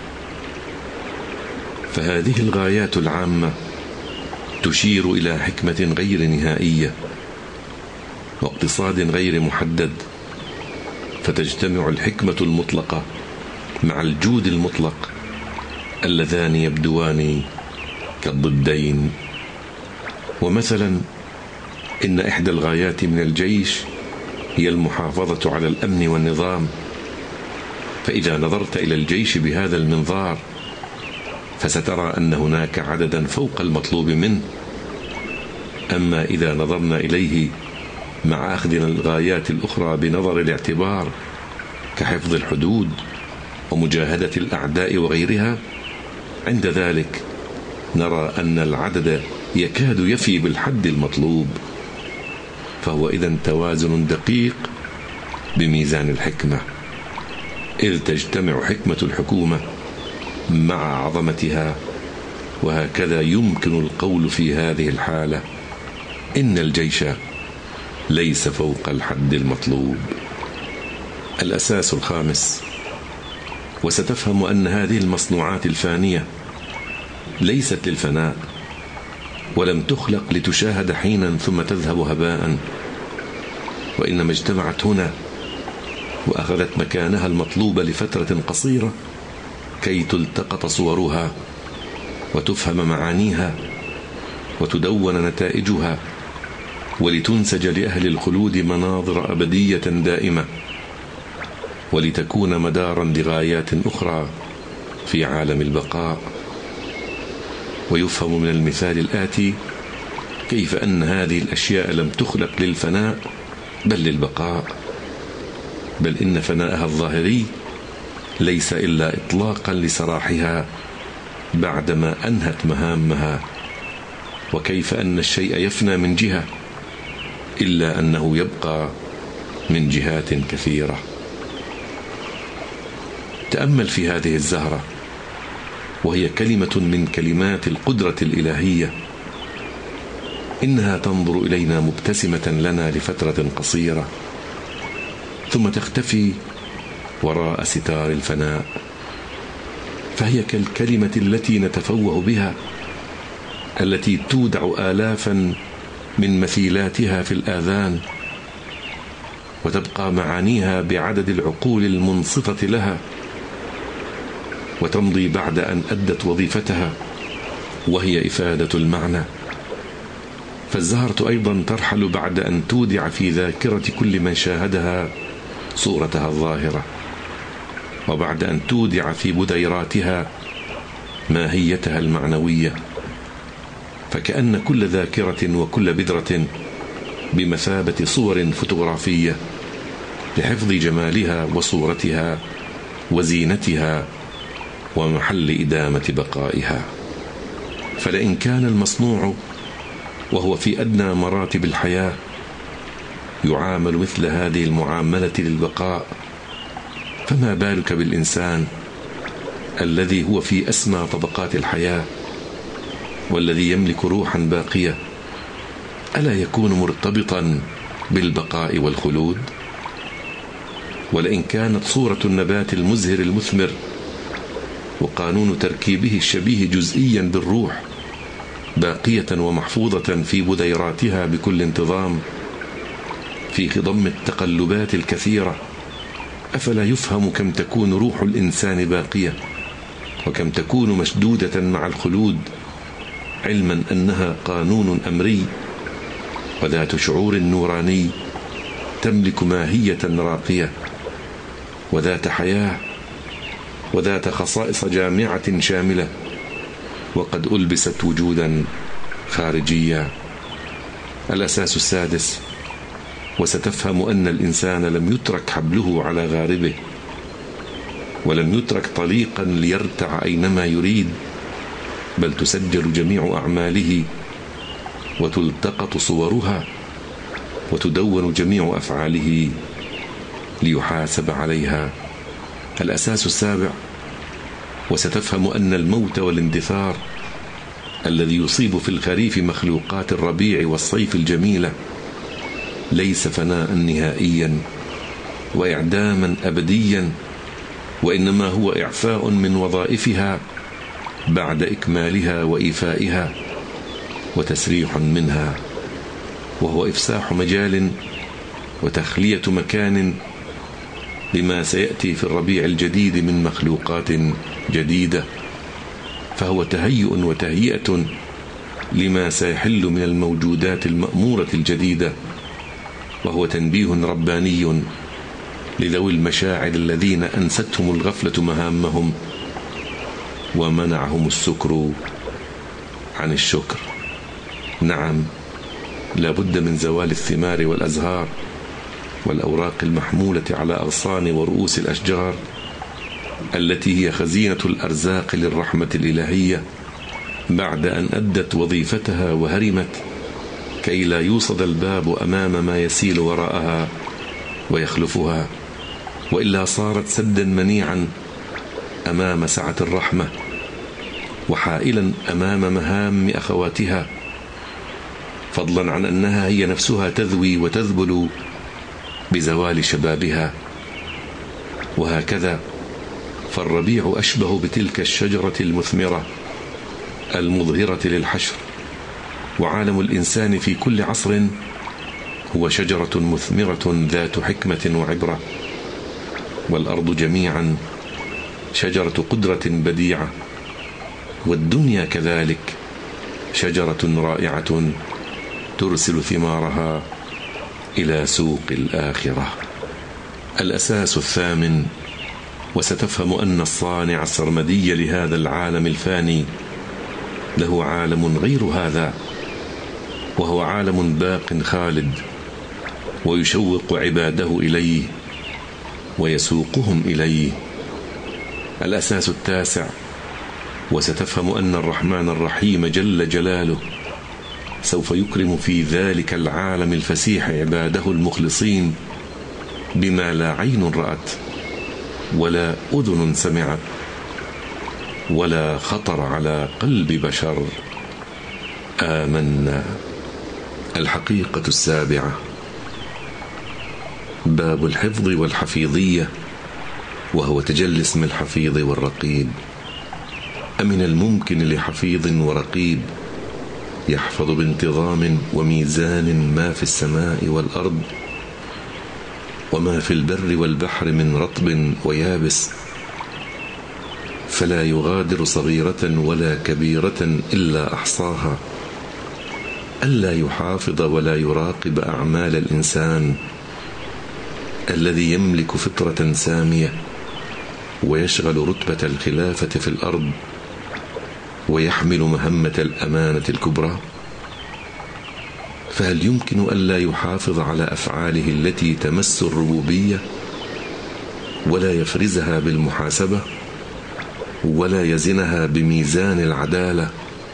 فهذه الغايات العامة تشير إلى حكمة غير نهائية واقتصاد غير محدد، فتجتمع الحكمة المطلقة مع الجود المطلق اللذان يبدوان كالضدين. ومثلا إن إحدى الغايات من الجيش هي المحافظة على الأمن والنظام، فإذا نظرت إلى الجيش بهذا المنظار فسترى أن هناك عددا فوق المطلوب منه. أما إذا نظرنا إليه مع أخذنا الغايات الأخرى بنظر الاعتبار كحفظ الحدود ومجاهدة الأعداء وغيرها، عند ذلك نرى أن العدد يكاد يفي بالحد المطلوب، فهو إذن توازن دقيق بميزان الحكمة، إذ تجتمع حكمة الحكومة مع عظمتها. وهكذا يمكن القول في هذه الحالة إن الجيش ليس فوق الحد المطلوب. الأساس الخامس: وستفهم أن هذه المصنوعات الفانية ليست للفناء، ولم تخلق لتشاهد حينا ثم تذهب هباء، وإنما اجتمعت هنا وأخذت مكانها المطلوب لفترة قصيرة كي تلتقط صورها وتفهم معانيها وتدون نتائجها، ولتنسج لأهل الخلود مناظر أبدية دائمة، ولتكون مدارا لغايات أخرى في عالم البقاء. ويفهم من المثال الآتي كيف أن هذه الأشياء لم تخلق للفناء بل للبقاء، بل إن فناءها الظاهري ليس إلا إطلاقا لسراحها بعدما أنهت مهامها، وكيف أن الشيء يفنى من جهة إلا أنه يبقى من جهات كثيرة. تأمل في هذه الزهرة، وهي كلمة من كلمات القدرة الإلهية، إنها تنظر إلينا مبتسمة لنا لفترة قصيرة ثم تختفي وراء ستار الفناء، فهي كالكلمة التي نتفوه بها، التي تودع آلافا من مثيلاتها في الآذان، وتبقى معانيها بعدد العقول المنصفة لها، وتمضي بعد أن أدت وظيفتها، وهي إفادة المعنى. فالزهرة أيضا ترحل بعد أن تودع في ذاكرة كل من شاهدها صورتها الظاهرة، وبعد أن تودع في بديراتها ماهيتها المعنوية، فكأن كل ذاكرة وكل بذرة بمثابة صور فوتوغرافية لحفظ جمالها وصورتها وزينتها ومحل إدامة بقائها. فلئن كان المصنوع وهو في أدنى مراتب الحياة يعامل مثل هذه المعاملة للبقاء، فما بالك بالإنسان الذي هو في أسمى طبقات الحياة والذي يملك روحا باقية؟ ألا يكون مرتبطا بالبقاء والخلود؟ ولئن كانت صورة النبات المزهر المثمر وقانون تركيبه الشبيه جزئيا بالروح باقية ومحفوظة في بديراتها بكل انتظام في خضم التقلبات الكثيرة، أفلا يفهم كم تكون روح الإنسان باقية وكم تكون مشدودة مع الخلود، علما أنها قانون أمري وذات شعور نوراني تملك ماهية راقية وذات حياة وذات خصائص جامعة شاملة، وقد ألبست وجودا خارجيا. الأساس السادس: وستفهم أن الإنسان لم يترك حبله على غاربه، ولم يترك طليقا ليرتع أينما يريد، بل تسجل جميع أعماله وتلتقط صورها وتدون جميع أفعاله ليحاسب عليها. الأساس السابع: وستفهم أن الموت والاندثار الذي يصيب في الخريف مخلوقات الربيع والصيف الجميلة ليس فناء نهائيا وإعداما أبديا، وإنما هو إعفاء من وظائفها بعد إكمالها وإيفائها وتسريح منها، وهو إفساح مجال وتخلية مكان لما سيأتي في الربيع الجديد من مخلوقات جديدة، فهو تهيئ وتهيئة لما سيحل من الموجودات المأمورة الجديدة، وهو تنبيه رباني لذوي المشاعر الذين أنستهم الغفلة مهامهم ومنعهم السكر عن الشكر. نعم، لا بد من زوال الثمار والأزهار والأوراق المحمولة على أغصان ورؤوس الأشجار التي هي خزينة الأرزاق للرحمة الإلهية بعد أن أدت وظيفتها وهرمت، كي لا يوصد الباب أمام ما يسيل وراءها ويخلفها، وإلا صارت سدا منيعا أمام سعة الرحمة وحائلا أمام مهام أخواتها، فضلا عن أنها هي نفسها تذوي وتذبل بزوال شبابها. وهكذا فالربيع أشبه بتلك الشجرة المثمرة المظهرة للحشر، وعالم الإنسان في كل عصر هو شجرة مثمرة ذات حكمة وعبرة، والأرض جميعا شجرة قدرة بديعة، والدنيا كذلك شجرة رائعة ترسل ثمارها إلى سوق الآخرة. الأساس الثامن: وستفهم أن الصانع السرمدي لهذا العالم الفاني له عالم غير هذا، وهو عالم باق خالد ويشوق عباده إليه ويسوقهم إليه. الأساس التاسع: وستفهم أن الرحمن الرحيم جل جلاله سوف يكرم في ذلك العالم الفسيح عباده المخلصين بما لا عين رأت ولا أذن سمعت ولا خطر على قلب بشر. آمنا. الحقيقة السابعة: باب الحفظ والحفيظية، وهو تجلي اسم الحفيظ والرقيب. أمن الممكن لحفيظ ورقيب يحفظ بانتظام وميزان ما في السماء والأرض وما في البر والبحر من رطب ويابس، فلا يغادر صغيرة ولا كبيرة إلا أحصاها. ألا يحافظ ولا يراقب أعمال الإنسان الذي يملك فطرة سامية ويشغل رتبة الخلافة في الأرض ويحمل مهمة الأمانة الكبرى؟ فهل يمكن ألا يحافظ على أفعاله التي تمس الربوبية ولا يفرزها بالمحاسبة ولا يزنها بميزان العدالة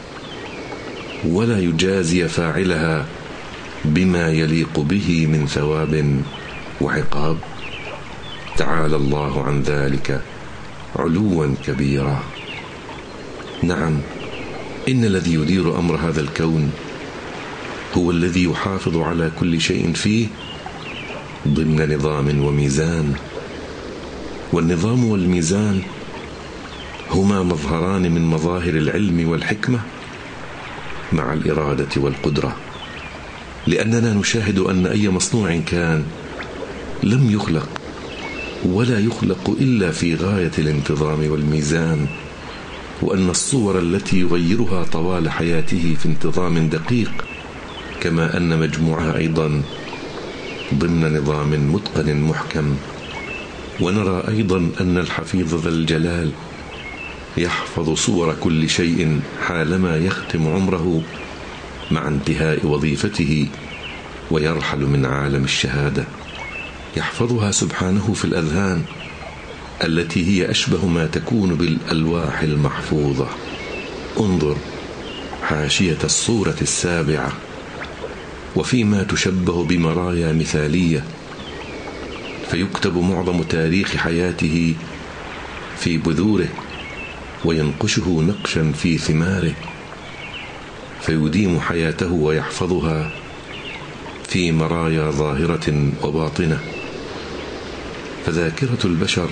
ولا يجازي فاعلها بما يليق به من ثواب وعقاب؟ تعالى الله عن ذلك علوا كبيرا. نعم، إن الذي يدير أمر هذا الكون هو الذي يحافظ على كل شيء فيه ضمن نظام وميزان، والنظام والميزان هما مظهران من مظاهر العلم والحكمة مع الإرادة والقدرة، لأننا نشاهد أن أي مصنوع كان لم يخلق ولا يخلق إلا في غاية الانتظام والميزان، وأن الصور التي يغيرها طوال حياته في انتظام دقيق، كما أن مجموعها أيضا ضمن نظام متقن محكم. ونرى أيضا أن الحفيظ ذا الجلال يحفظ صور كل شيء حالما يختم عمره مع انتهاء وظيفته ويرحل من عالم الشهادة، يحفظها سبحانه في الأذهان التي هي أشبه ما تكون بالألواح المحفوظة. انظر حاشية الصورة السابعة، وفيما تشبه بمرايا مثالية، فيكتب معظم تاريخ حياته في بذوره وينقشه نقشا في ثماره، فيديم حياته ويحفظها في مرايا ظاهرة وباطنة. فذاكرة البشر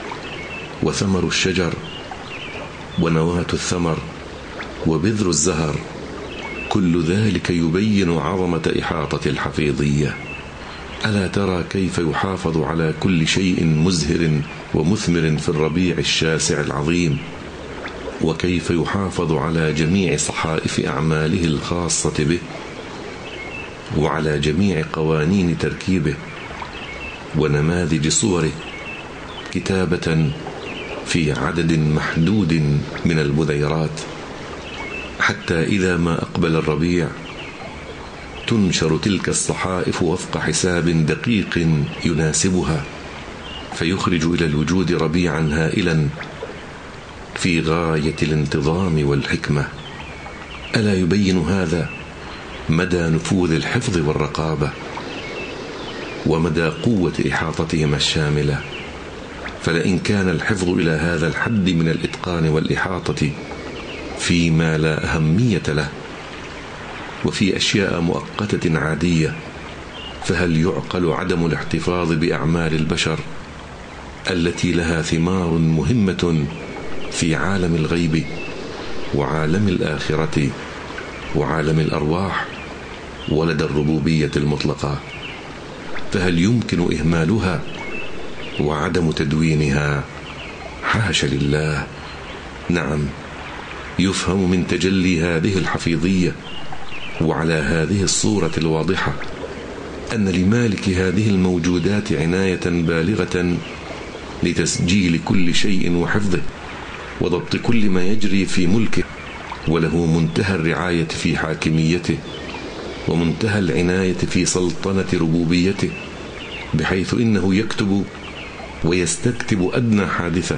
وثمر الشجر ونواة الثمر وبذر الزهر، كل ذلك يبين عظمة إحاطة الحفيظية. ألا ترى كيف يحافظ على كل شيء مزهر ومثمر في الربيع الشاسع العظيم، وكيف يحافظ على جميع صحائف أعماله الخاصة به وعلى جميع قوانين تركيبه ونماذج صوره كتابة في عدد محدود من المذيرات، حتى إذا ما أقبل الربيع تنشر تلك الصحائف وفق حساب دقيق يناسبها، فيخرج إلى الوجود ربيعا هائلا في غاية الانتظام والحكمة. ألا يبين هذا مدى نفوذ الحفظ والرقابة ومدى قوة إحاطتهما الشاملة؟ فلئن كان الحفظ إلى هذا الحد من الإتقان والإحاطة فيما لا أهمية له وفي أشياء مؤقتة عادية، فهل يعقل عدم الاحتفاظ بأعمال البشر التي لها ثمار مهمة في عالم الغيب وعالم الآخرة وعالم الأرواح ولدى الربوبية المطلقة؟ فهل يمكن إهمالها وعدم تدوينها؟ حاشا لله. نعم، يفهم من تجلي هذه الحفيظية وعلى هذه الصورة الواضحة أن لمالك هذه الموجودات عناية بالغة لتسجيل كل شيء وحفظه وضبط كل ما يجري في ملكه، وله منتهى الرعاية في حاكميته ومنتهى العناية في سلطنة ربوبيته، بحيث إنه يكتب ويستكتب أدنى حادثة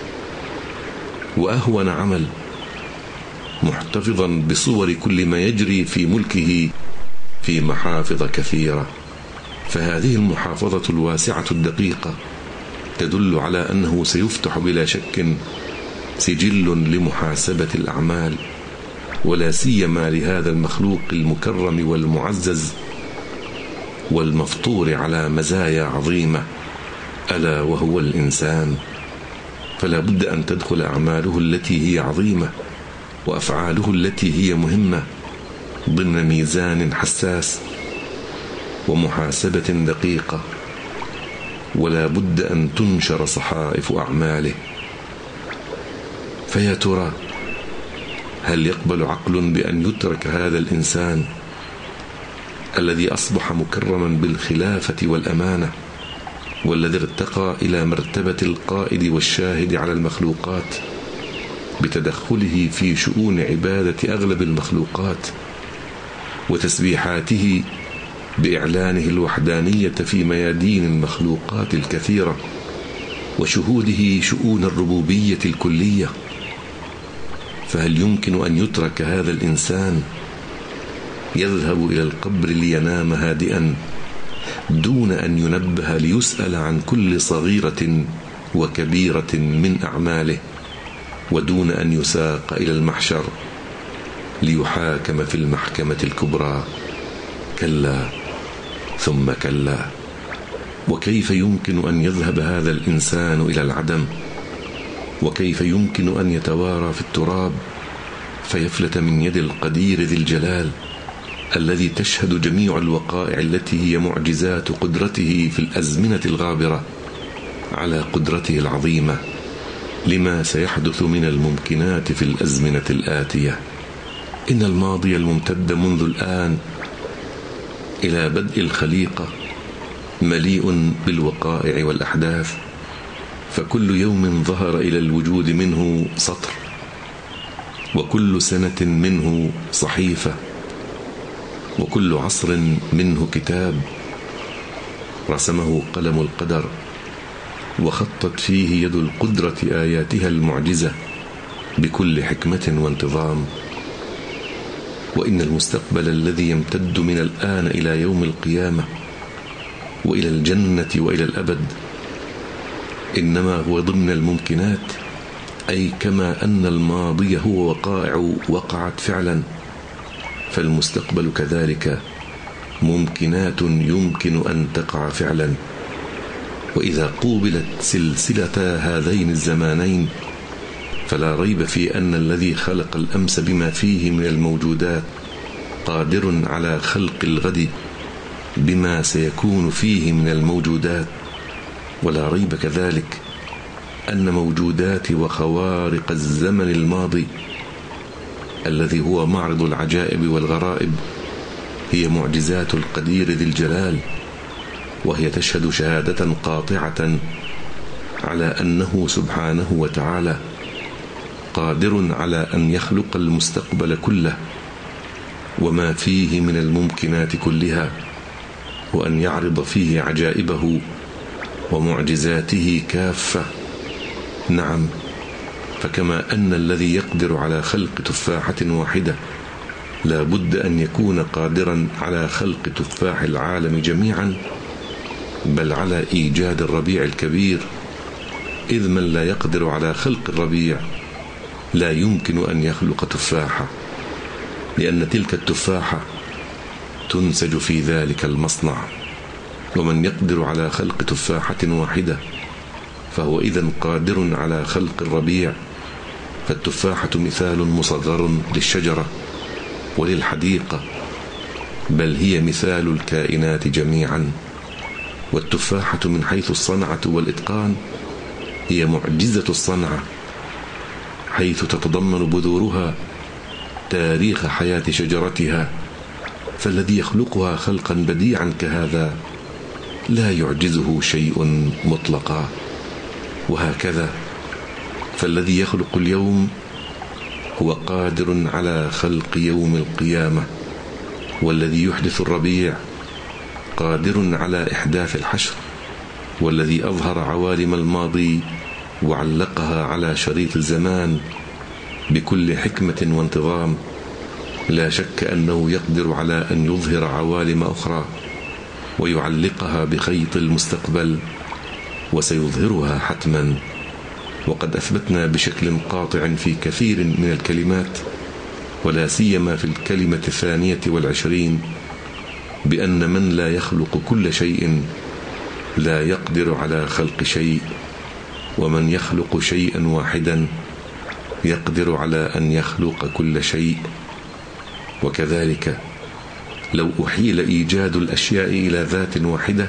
وأهون عمل، محتفظا بصور كل ما يجري في ملكه في محافظ كثيرة. فهذه المحافظة الواسعة الدقيقة تدل على أنه سيفتح بلا شك سجل لمحاسبة الأعمال، ولا سيما لهذا المخلوق المكرم والمعزز والمفطور على مزايا عظيمة، ألا وهو الإنسان. فلا بد أن تدخل أعماله التي هي عظيمة وأفعاله التي هي مهمة ضمن ميزان حساس ومحاسبة دقيقة، ولا بد أن تنشر صحائف أعماله. فيا ترى هل يقبل عقل بأن يترك هذا الإنسان الذي أصبح مكرما بالخلافة والأمانة، والذي ارتقى إلى مرتبة القائد والشاهد على المخلوقات بتدخله في شؤون عبادة أغلب المخلوقات، وتسبيحاته بإعلانه الوحدانية في ميادين المخلوقات الكثيرة، وشهوده شؤون الربوبية الكلية؟ فهل يمكن أن يترك هذا الإنسان يذهب إلى القبر لينام هادئا دون أن ينبه ليسأل عن كل صغيرة وكبيرة من أعماله، ودون أن يساق إلى المحشر ليحاكم في المحكمة الكبرى؟ كلا ثم كلا. وكيف يمكن أن يذهب هذا الإنسان إلى العدم؟ وكيف يمكن أن يتوارى في التراب فيفلت من يد القدير ذي الجلال الذي تشهد جميع الوقائع التي هي معجزات قدرته في الأزمنة الغابرة على قدرته العظيمة لما سيحدث من الممكنات في الأزمنة الآتية؟ إن الماضي الممتد منذ الآن إلى بدء الخليقة مليء بالوقائع والأحداث، فكل يوم ظهر إلى الوجود منه سطر، وكل سنة منه صحيفة، وكل عصر منه كتاب رسمه قلم القدر، وخطت فيه يد القدرة آياتها المعجزة بكل حكمة وانتظام. وإن المستقبل الذي يمتد من الآن إلى يوم القيامة وإلى الجنة وإلى الأبد إنما هو ضمن الممكنات، أي كما أن الماضي هو وقائع وقعت فعلا، فالمستقبل كذلك ممكنات يمكن أن تقع فعلا. وإذا قوبلت سلسلة هذين الزمانين فلا ريب في أن الذي خلق الأمس بما فيه من الموجودات قادر على خلق الغد بما سيكون فيه من الموجودات. ولا ريب كذلك أن موجودات وخوارق الزمن الماضي الذي هو معرض العجائب والغرائب هي معجزات القدير ذي الجلال، وهي تشهد شهادة قاطعة على أنه سبحانه وتعالى قادر على أن يخلق المستقبل كله وما فيه من الممكنات كلها، وأن يعرض فيه عجائبه ومعجزاته كافة. نعم، فكما أن الذي يقدر على خلق تفاحة واحدة لا بد أن يكون قادرا على خلق تفاح العالم جميعا، بل على إيجاد الربيع الكبير، إذ من لا يقدر على خلق الربيع لا يمكن أن يخلق تفاحة، لأن تلك التفاحة تنسج في ذلك المصنع. ومن يقدر على خلق تفاحة واحدة فهو إذن قادر على خلق الربيع، فالتفاحة مثال مصغر للشجرة وللحديقة، بل هي مثال الكائنات جميعا. والتفاحة من حيث الصنعة والإتقان هي معجزة الصنعة، حيث تتضمن بذورها تاريخ حياة شجرتها، فالذي يخلقها خلقا بديعا كهذا لا يعجزه شيء مطلقا. وهكذا فالذي يخلق اليوم هو قادر على خلق يوم القيامة، والذي يحدث الربيع قادر على إحداث الحشر، والذي أظهر عوالم الماضي وعلقها على شريط الزمان بكل حكمة وانتظام لا شك أنه يقدر على أن يظهر عوالم أخرى ويعلقها بخيط المستقبل، وسيظهرها حتما. وقد أثبتنا بشكل قاطع في كثير من الكلمات، ولا سيما في الكلمة الثانية والعشرين، بأن من لا يخلق كل شيء لا يقدر على خلق شيء، ومن يخلق شيئا واحدا يقدر على أن يخلق كل شيء. وكذلك لو أحيل إيجاد الأشياء إلى ذات واحدة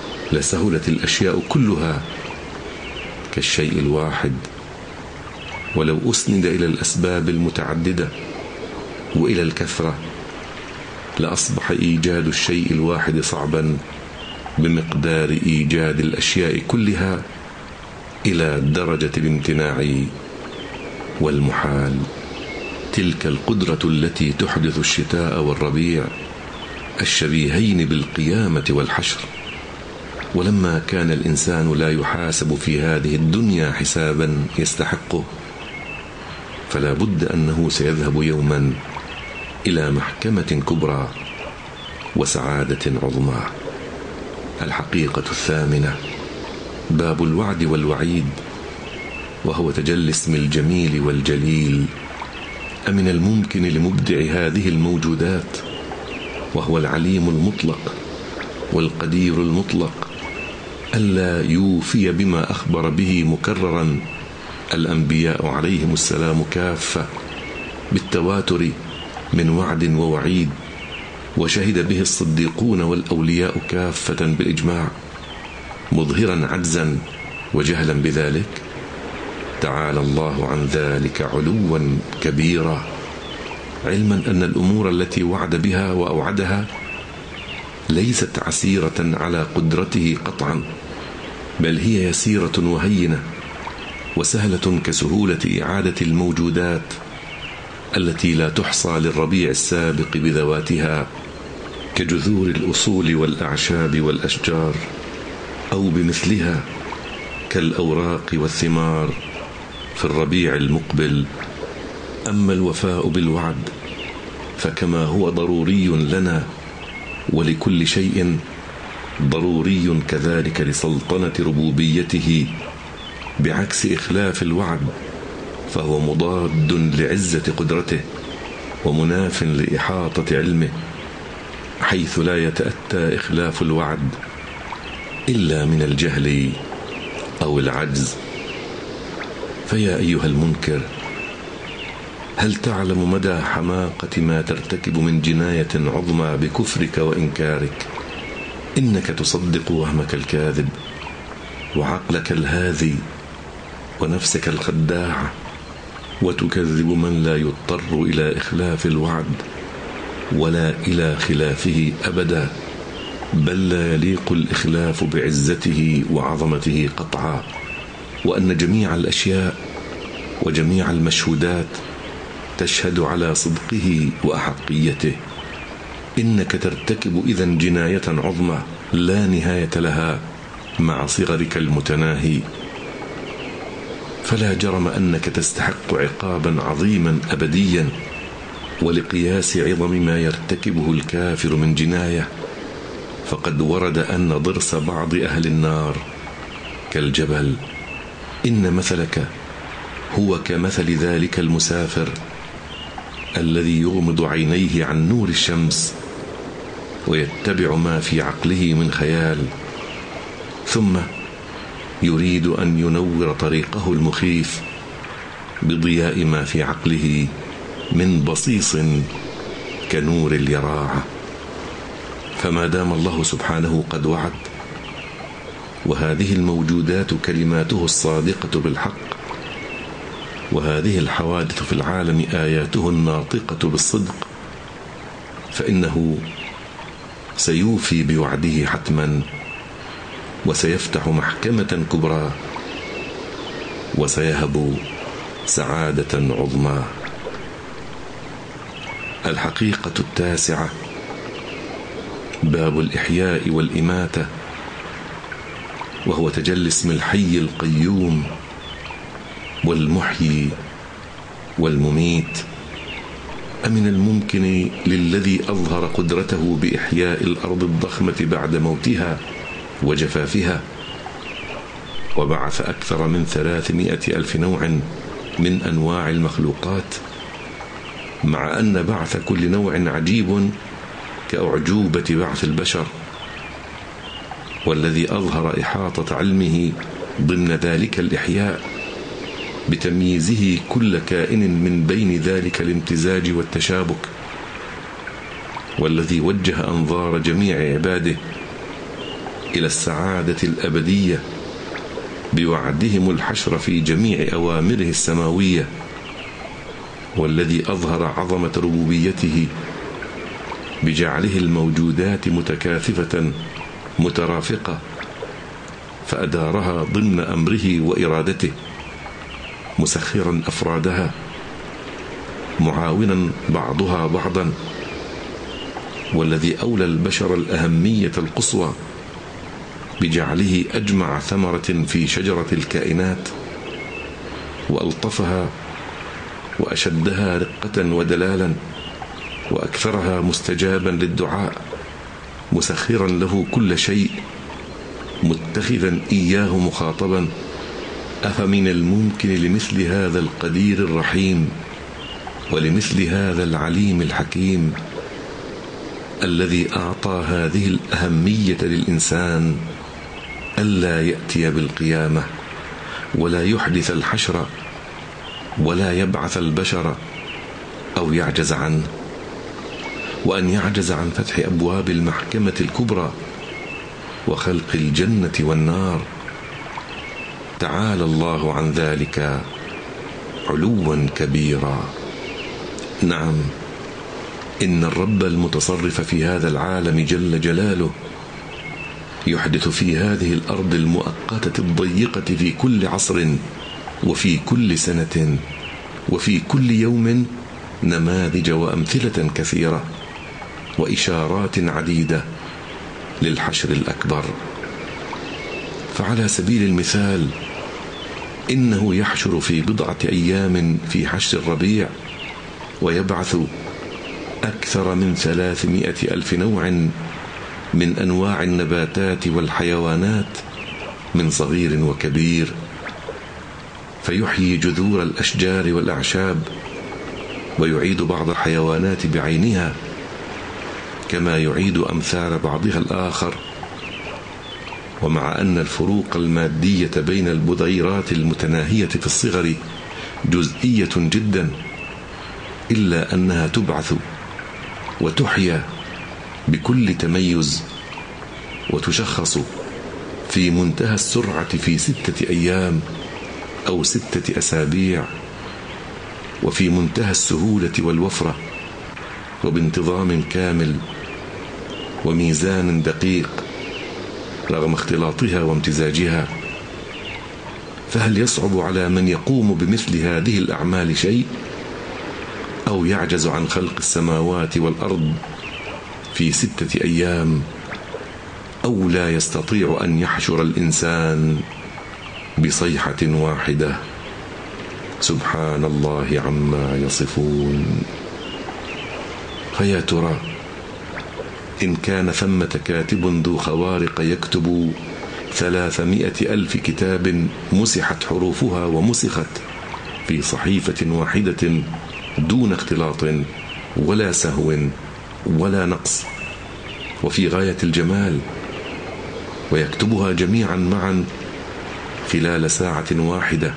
لسهلت الأشياء كلها كالشيء الواحد. ولو أسند إلى الأسباب المتعددة وإلى الكثرة لأصبح إيجاد الشيء الواحد صعبا بمقدار إيجاد الأشياء كلها إلى درجة الامتناع والمحال. تلك القدرة التي تحدث الشتاء والربيع الشبيهين بالقيامة والحشر. ولما كان الإنسان لا يحاسب في هذه الدنيا حسابا يستحقه، فلا بد أنه سيذهب يوما إلى محكمة كبرى وسعادة عظمى. الحقيقة الثامنة باب الوعد والوعيد، وهو تجلي اسم الجميل والجليل. أمن الممكن لمبدع هذه الموجودات وهو العليم المطلق والقدير المطلق ألا يوفي بما أخبر به مكررا الأنبياء عليهم السلام كافة بالتواتر من وعد ووعيد، وشهد به الصديقون والأولياء كافة بالإجماع، مظهرا عجزا وجهلا بذلك؟ تعالى الله عن ذلك علوا كبيرا، علما أن الأمور التي وعد بها وأوعدها ليست عسيرة على قدرته قطعا، بل هي يسيرة وهينة وسهلة كسهولة إعادة الموجودات التي لا تحصى للربيع السابق بذواتها كجذور الأصول والأعشاب والأشجار، أو بمثلها كالأوراق والثمار في الربيع المقبل. أما الوفاء بالوعد فكما هو ضروري لنا ولكل شيء، ضروري كذلك لسلطنة ربوبيته، بعكس إخلاف الوعد فهو مضاد لعزة قدرته ومناف لإحاطة علمه، حيث لا يتأتى إخلاف الوعد إلا من الجهل أو العجز. فيا أيها المنكر، هل تعلم مدى حماقة ما ترتكب من جناية عظمى بكفرك وإنكارك؟ إنك تصدق وهمك الكاذب وعقلك الهاذي ونفسك الخداعة، وتكذب من لا يضطر إلى إخلاف الوعد ولا إلى خلافه أبدا، بل لا يليق الإخلاف بعزته وعظمته قطعا، وأن جميع الأشياء وجميع المشهودات تشهد على صدقه وأحقيته. إنك ترتكب إذن جناية عظمى لا نهاية لها مع صغرك المتناهي، فلا جرم أنك تستحق عقابا عظيما أبديا. ولقياس عظم ما يرتكبه الكافر من جناية، فقد ورد أن ضرس بعض أهل النار كالجبل. إن مثلك هو كمثل ذلك المسافر الذي يغمض عينيه عن نور الشمس ويتبع ما في عقله من خيال، ثم يريد أن ينور طريقه المخيف بضياء ما في عقله من بصيص كنور اليراعة. فما دام الله سبحانه قد وعد، وهذه الموجودات كلماته الصادقة بالحق، وهذه الحوادث في العالم آياته الناطقة بالصدق، فإنه سيوفي بوعده حتما، وسيفتح محكمة كبرى، وسيهب سعادة عظمى. الحقيقة التاسعة باب الإحياء والإماتة، وهو تجلي اسم الحي القيوم والمحيي والمميت. أمن الممكن للذي أظهر قدرته بإحياء الأرض الضخمة بعد موتها وجفافها، وبعث أكثر من ثلاثمائة ألف نوع من أنواع المخلوقات، مع أن بعث كل نوع عجيب كأعجوبة بعث البشر، والذي أظهر إحاطة علمه ضمن ذلك الإحياء بتمييزه كل كائن من بين ذلك الامتزاج والتشابك، والذي وجه أنظار جميع عباده إلى السعادة الأبدية بوعدهم الحشر في جميع أوامره السماوية، والذي أظهر عظمة ربوبيته بجعله الموجودات متكاثفة مترافقة، فأدارها ضمن أمره وإرادته، مسخرا أفرادها، معاونا بعضها بعضا، والذي أولى البشر الأهمية القصوى بجعله أجمع ثمرة في شجرة الكائنات، وألطفها وأشدها رقة ودلالا، وأكثرها مستجابا للدعاء، مسخرا له كل شيء، متخذا إياه مخاطبا. أفمن الممكن لمثل هذا القدير الرحيم ولمثل هذا العليم الحكيم الذي أعطى هذه الأهمية للإنسان ألا يأتي بالقيامة ولا يحدث الحشر ولا يبعث البشر أو يعجز عنه، وأن يعجز عن فتح أبواب المحكمة الكبرى وخلق الجنة والنار؟ تعالى الله عن ذلك علوا كبيرا. نعم، إن الرب المتصرف في هذا العالم جل جلاله يحدث في هذه الأرض المؤقتة الضيقة في كل عصر وفي كل سنة وفي كل يوم نماذج وأمثلة كثيرة وإشارات عديدة للحشر الأكبر. فعلى سبيل المثال، إنه يحشر في بضعة أيام في حشر الربيع، ويبعث أكثر من ثلاثمائة ألف نوع من أنواع النباتات والحيوانات من صغير وكبير، فيحيي جذور الأشجار والأعشاب، ويعيد بعض الحيوانات بعينها كما يعيد أمثال بعضها الآخر. ومع أن الفروق المادية بين البذيرات المتناهية في الصغر جزئية جدا، إلا أنها تبعث وتحيا بكل تميز، وتشخص في منتهى السرعة في ستة أيام أو ستة أسابيع، وفي منتهى السهولة والوفرة، وبانتظام كامل وميزان دقيق رغم اختلاطها وامتزاجها. فهل يصعب على من يقوم بمثل هذه الأعمال شيء؟ أو يعجز عن خلق السماوات والأرض في ستة أيام؟ أو لا يستطيع أن يحشر الإنسان بصيحة واحدة؟ سبحان الله عما يصفون. فيا ترى إن كان ثمة كاتب ذو خوارق يكتب ثلاثمائة ألف كتاب مسحت حروفها ومسخت في صحيفة واحدة دون اختلاط ولا سهو ولا نقص، وفي غاية الجمال، ويكتبها جميعا معا خلال ساعة واحدة،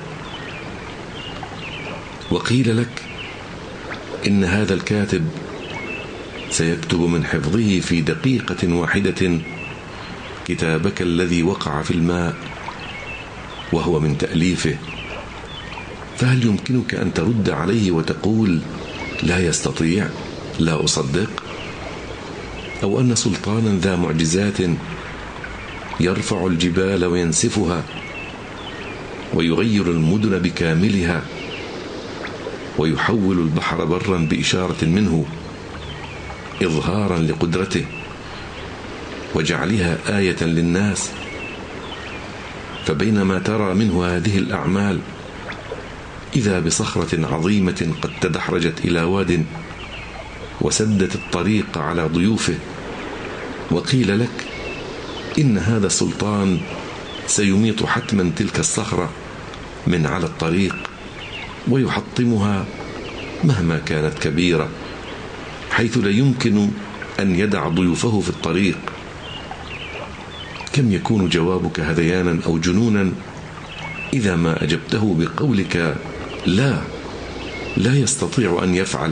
وقيل لك إن هذا الكاتب سيكتب من حفظه في دقيقة واحدة كتابك الذي وقع في الماء وهو من تأليفه، فهل يمكنك أن ترد عليه وتقول لا يستطيع، لا أصدق؟ أو أن سلطانا ذا معجزات يرفع الجبال وينسفها، ويغير المدن بكاملها، ويحول البحر برا بإشارة منه إظهارا لقدرته وجعلها آية للناس، فبينما ترى منه هذه الأعمال إذا بصخرة عظيمة قد تدحرجت إلى واد وسدت الطريق على ضيوفه، وقيل لك إن هذا السلطان سيميط حتما تلك الصخرة من على الطريق ويحطمها مهما كانت كبيرة، حيث لا يمكن أن يدع ضيوفه في الطريق. كم يكون جوابك هذيانا أو جنونا إذا ما أجبته بقولك لا لا يستطيع أن يفعل،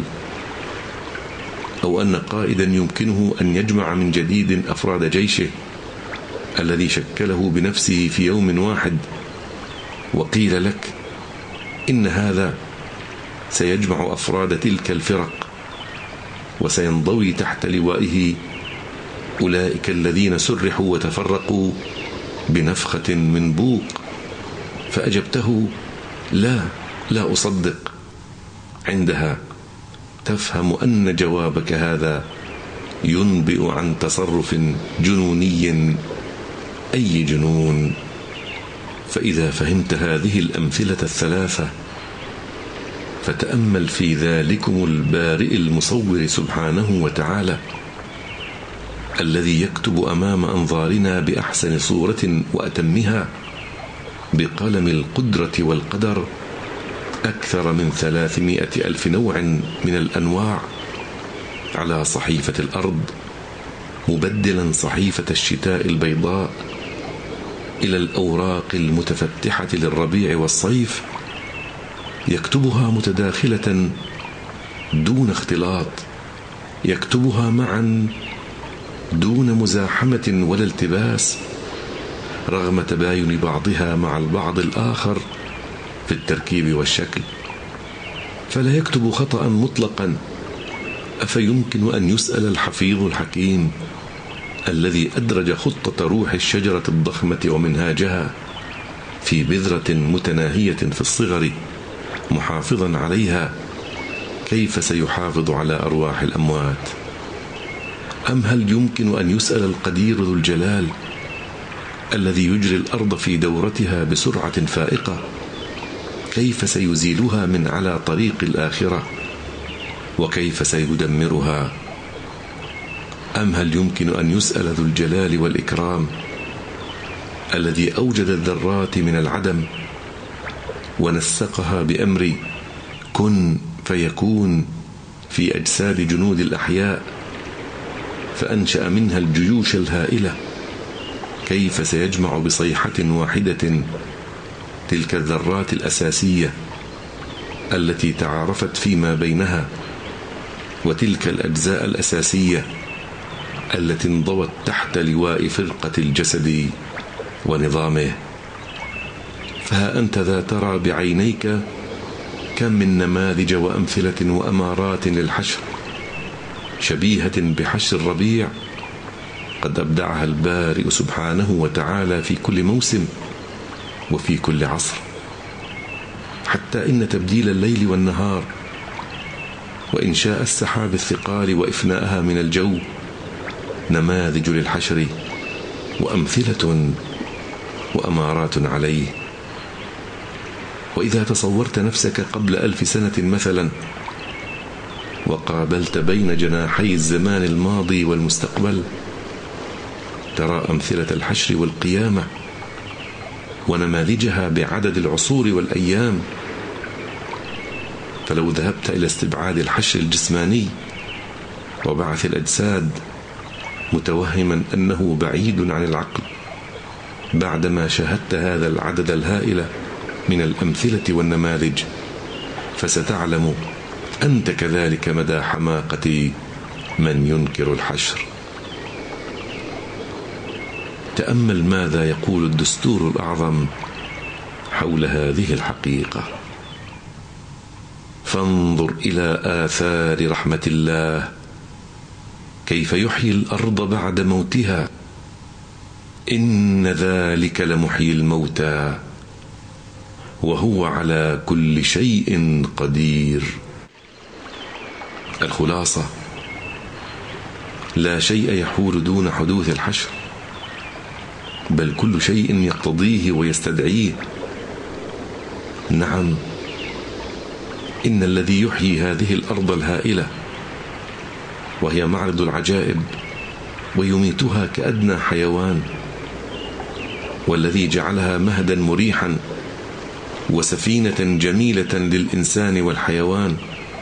أو أن قائدا يمكنه أن يجمع من جديد أفراد جيشه الذي شكله بنفسه في يوم واحد وقيل لك إن هذا سيجمع أفراد تلك الفرق وسينضوي تحت لوائه أولئك الذين سرحوا وتفرقوا بنفخة من بوق، فأجبته لا لا أصدق. عندها تفهم أن جوابك هذا ينبئ عن تصرف جنوني، أي جنون. فإذا فهمت هذه الأمثلة الثلاثة فتأمل في ذلكم البارئ المصور سبحانه وتعالى الذي يكتب أمام أنظارنا بأحسن صورة وأتمها بقلم القدرة والقدر أكثر من ثلاثمائة ألف نوع من الأنواع على صحيفة الأرض، مبدلا صحيفة الشتاء البيضاء إلى الأوراق المتفتحة للربيع والصيف، يكتبها متداخلة دون اختلاط، يكتبها معا دون مزاحمة ولا التباس، رغم تباين بعضها مع البعض الآخر في التركيب والشكل، فلا يكتب خطأ مطلقا. أفيمكن أن يسأل الحفيظ الحكيم الذي أدرج خطة روح الشجرة الضخمة ومنهاجها في بذرة متناهية في الصغر محافظا عليها، كيف سيحافظ على أرواح الأموات؟ أم هل يمكن أن يسأل القدير ذو الجلال الذي يجري الأرض في دورتها بسرعة فائقة كيف سيزيلها من على طريق الآخرة وكيف سيدمرها؟ أم هل يمكن أن يسأل ذو الجلال والإكرام الذي أوجد الذرات من العدم ونسقها بأمر كن فيكون في أجساد جنود الأحياء فأنشأ منها الجيوش الهائلة، كيف سيجمع بصيحة واحدة تلك الذرات الأساسية التي تعارفت فيما بينها وتلك الأجزاء الأساسية التي انضوت تحت لواء فرقة الجسد ونظامه؟ فها أنت ذا ترى بعينيك كم من نماذج وأمثلة وأمارات للحشر شبيهة بحشر الربيع قد أبدعها البارئ سبحانه وتعالى في كل موسم وفي كل عصر، حتى إن تبديل الليل والنهار وإنشاء السحاب الثقال وإفناءها من الجو نماذج للحشر وأمثلة وأمارات عليه. وإذا تصورت نفسك قبل ألف سنة مثلا وقابلت بين جناحي الزمان الماضي والمستقبل ترى أمثلة الحشر والقيامة ونماذجها بعدد العصور والأيام. فلو ذهبت إلى استبعاد الحشر الجسماني وبعث الأجساد متوهما أنه بعيد عن العقل بعدما شاهدت هذا العدد الهائل من الأمثلة والنماذج، فستعلم أنت كذلك مدى حماقة من ينكر الحشر. تأمل ماذا يقول الدستور الأعظم حول هذه الحقيقة. فانظر إلى آثار رحمة الله كيف يحيي الأرض بعد موتها، إن ذلك لمحيي الموتى وهو على كل شيء قدير. الخلاصة: لا شيء يحول دون حدوث الحشر، بل كل شيء يقتضيه ويستدعيه. نعم، إن الذي يحيي هذه الأرض الهائلة وهي معرض العجائب ويميتها كأدنى حيوان، والذي جعلها مهدا مريحا وسفينة جميلة للإنسان والحيوان،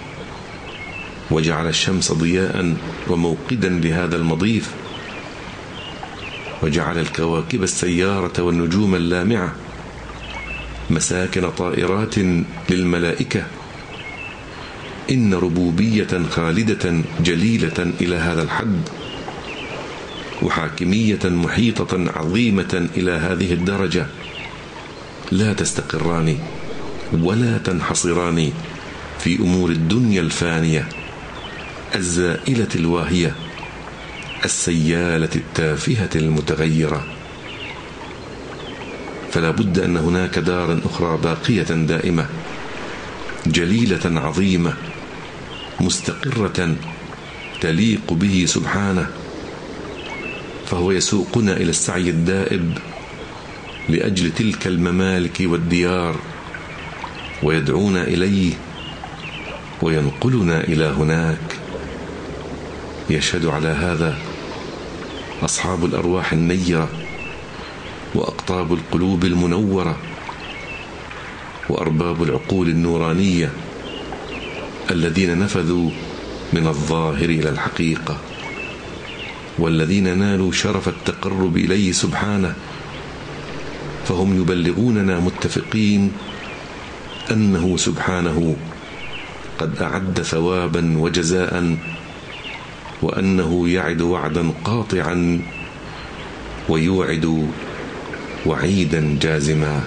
وجعل الشمس ضياء وموقدا لهذا المضيف، وجعل الكواكب السيارة والنجوم اللامعة مساكن طائرات للملائكة. إن ربوبية خالدة جليلة إلى هذا الحد، وحاكمية محيطة عظيمة إلى هذه الدرجة، لا تستقران ولا تنحصران في أمور الدنيا الفانية الزائلة الواهية السيالة التافهة المتغيرة، فلا بد أن هناك دارا أخرى باقية دائمة جليلة عظيمة مستقرة تليق به سبحانه، فهو يسوقنا إلى السعي الدائب لأجل تلك الممالك والديار، ويدعونا إليه وينقلنا إلى هناك. يشهد على هذا أصحاب الأرواح النيرة وأقطاب القلوب المنورة وأرباب العقول النورانية الذين نفذوا من الظاهر إلى الحقيقة، والذين نالوا شرف التقرب إليه سبحانه، فهم يبلغوننا متفقين أنه سبحانه قد أعد ثوابا وجزاء، وأنه يعد وعدا قاطعا ويوعد وعيدا جازما.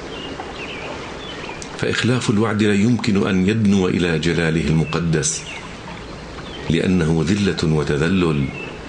فإخلاف الوعد لا يمكن أن يدنو إلى جلاله المقدس، لأنه ذلة وتذلل،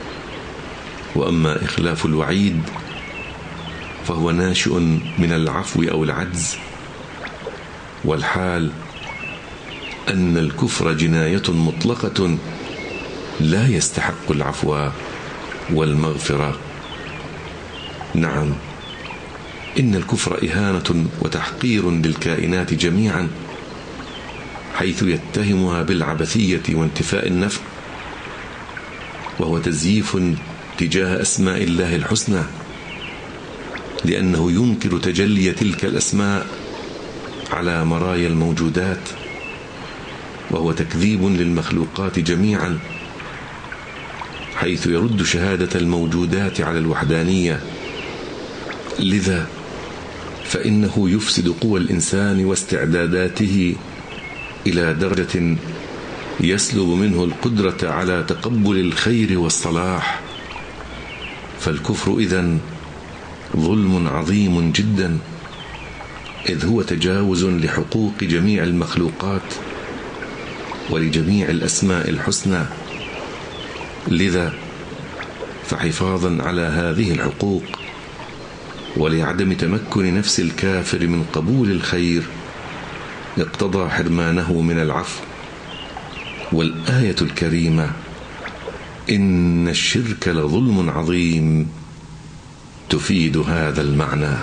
وأما إخلاف الوعيد فهو ناشئ من العفو أو العجز، والحال أن الكفر جناية مطلقة لا يستحق العفو والمغفرة. نعم، إن الكفر إهانة وتحقير للكائنات جميعا، حيث يتهمها بالعبثية وانتفاء النفع، وهو تزييف تجاه أسماء الله الحسنى، لأنه ينكر تجلي تلك الأسماء على مرايا الموجودات، وهو تكذيب للمخلوقات جميعا، حيث يرد شهادة الموجودات على الوحدانية. لذا فإنه يفسد قوى الإنسان واستعداداته إلى درجة يسلب منه القدرة على تقبل الخير والصلاح. فالكفر إذن ظلم عظيم جدا، إذ هو تجاوز لحقوق جميع المخلوقات ولجميع الأسماء الحسنى. لذا فحفاظا على هذه الحقوق ولعدم تمكن نفس الكافر من قبول الخير اقتضى حرمانه من العفو. والآية الكريمة إن الشرك لظلم عظيم تفيد هذا المعنى.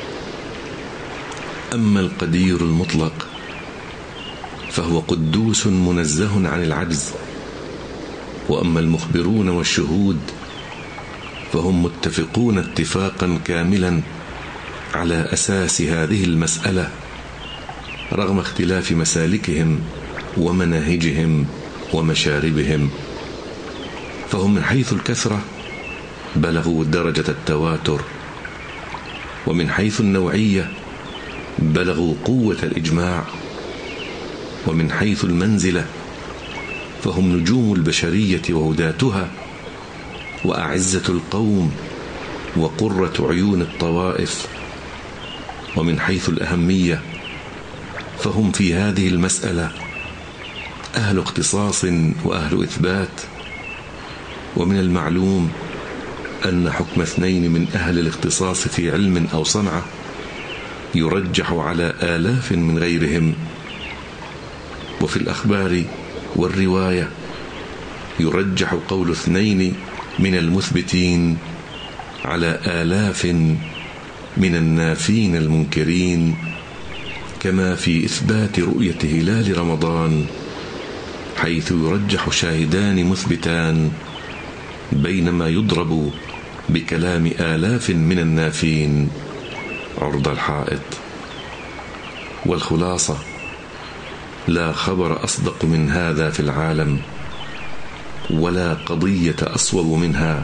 أما القدير المطلق فهو قدوس منزه عن العجز، وأما المخبرون والشهود فهم متفقون اتفاقا كاملا على أساس هذه المسألة، رغم اختلاف مسالكهم ومناهجهم ومشاربهم. فهم من حيث الكثرة بلغوا درجة التواتر، ومن حيث النوعية بلغوا قوة الإجماع، ومن حيث المنزلة فهم نجوم البشرية وهداتها، وأعزة القوم وقرة عيون الطوائف. ومن حيث الأهمية فهم في هذه المسألة أهل اختصاص وأهل إثبات. ومن المعلوم أن حكم اثنين من أهل الاختصاص في علم أو صنعة يرجح على آلاف من غيرهم، وفي الأخبار والرواية يرجح قول اثنين من المثبتين على آلاف من النافين المنكرين، كما في إثبات رؤية هلال رمضان، حيث يرجح شاهدان مثبتان بينما يضرب بكلام آلاف من النافين عرض الحائط. والخلاصة لا خبر أصدق من هذا في العالم، ولا قضية أصوب منها،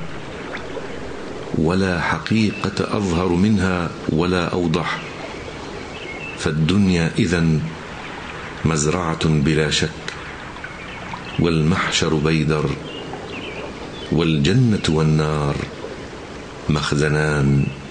ولا حقيقة أظهر منها ولا أوضح. فالدنيا إذن مزرعة بلا شك، والمحشر بيدر، والجنة والنار مخزنان.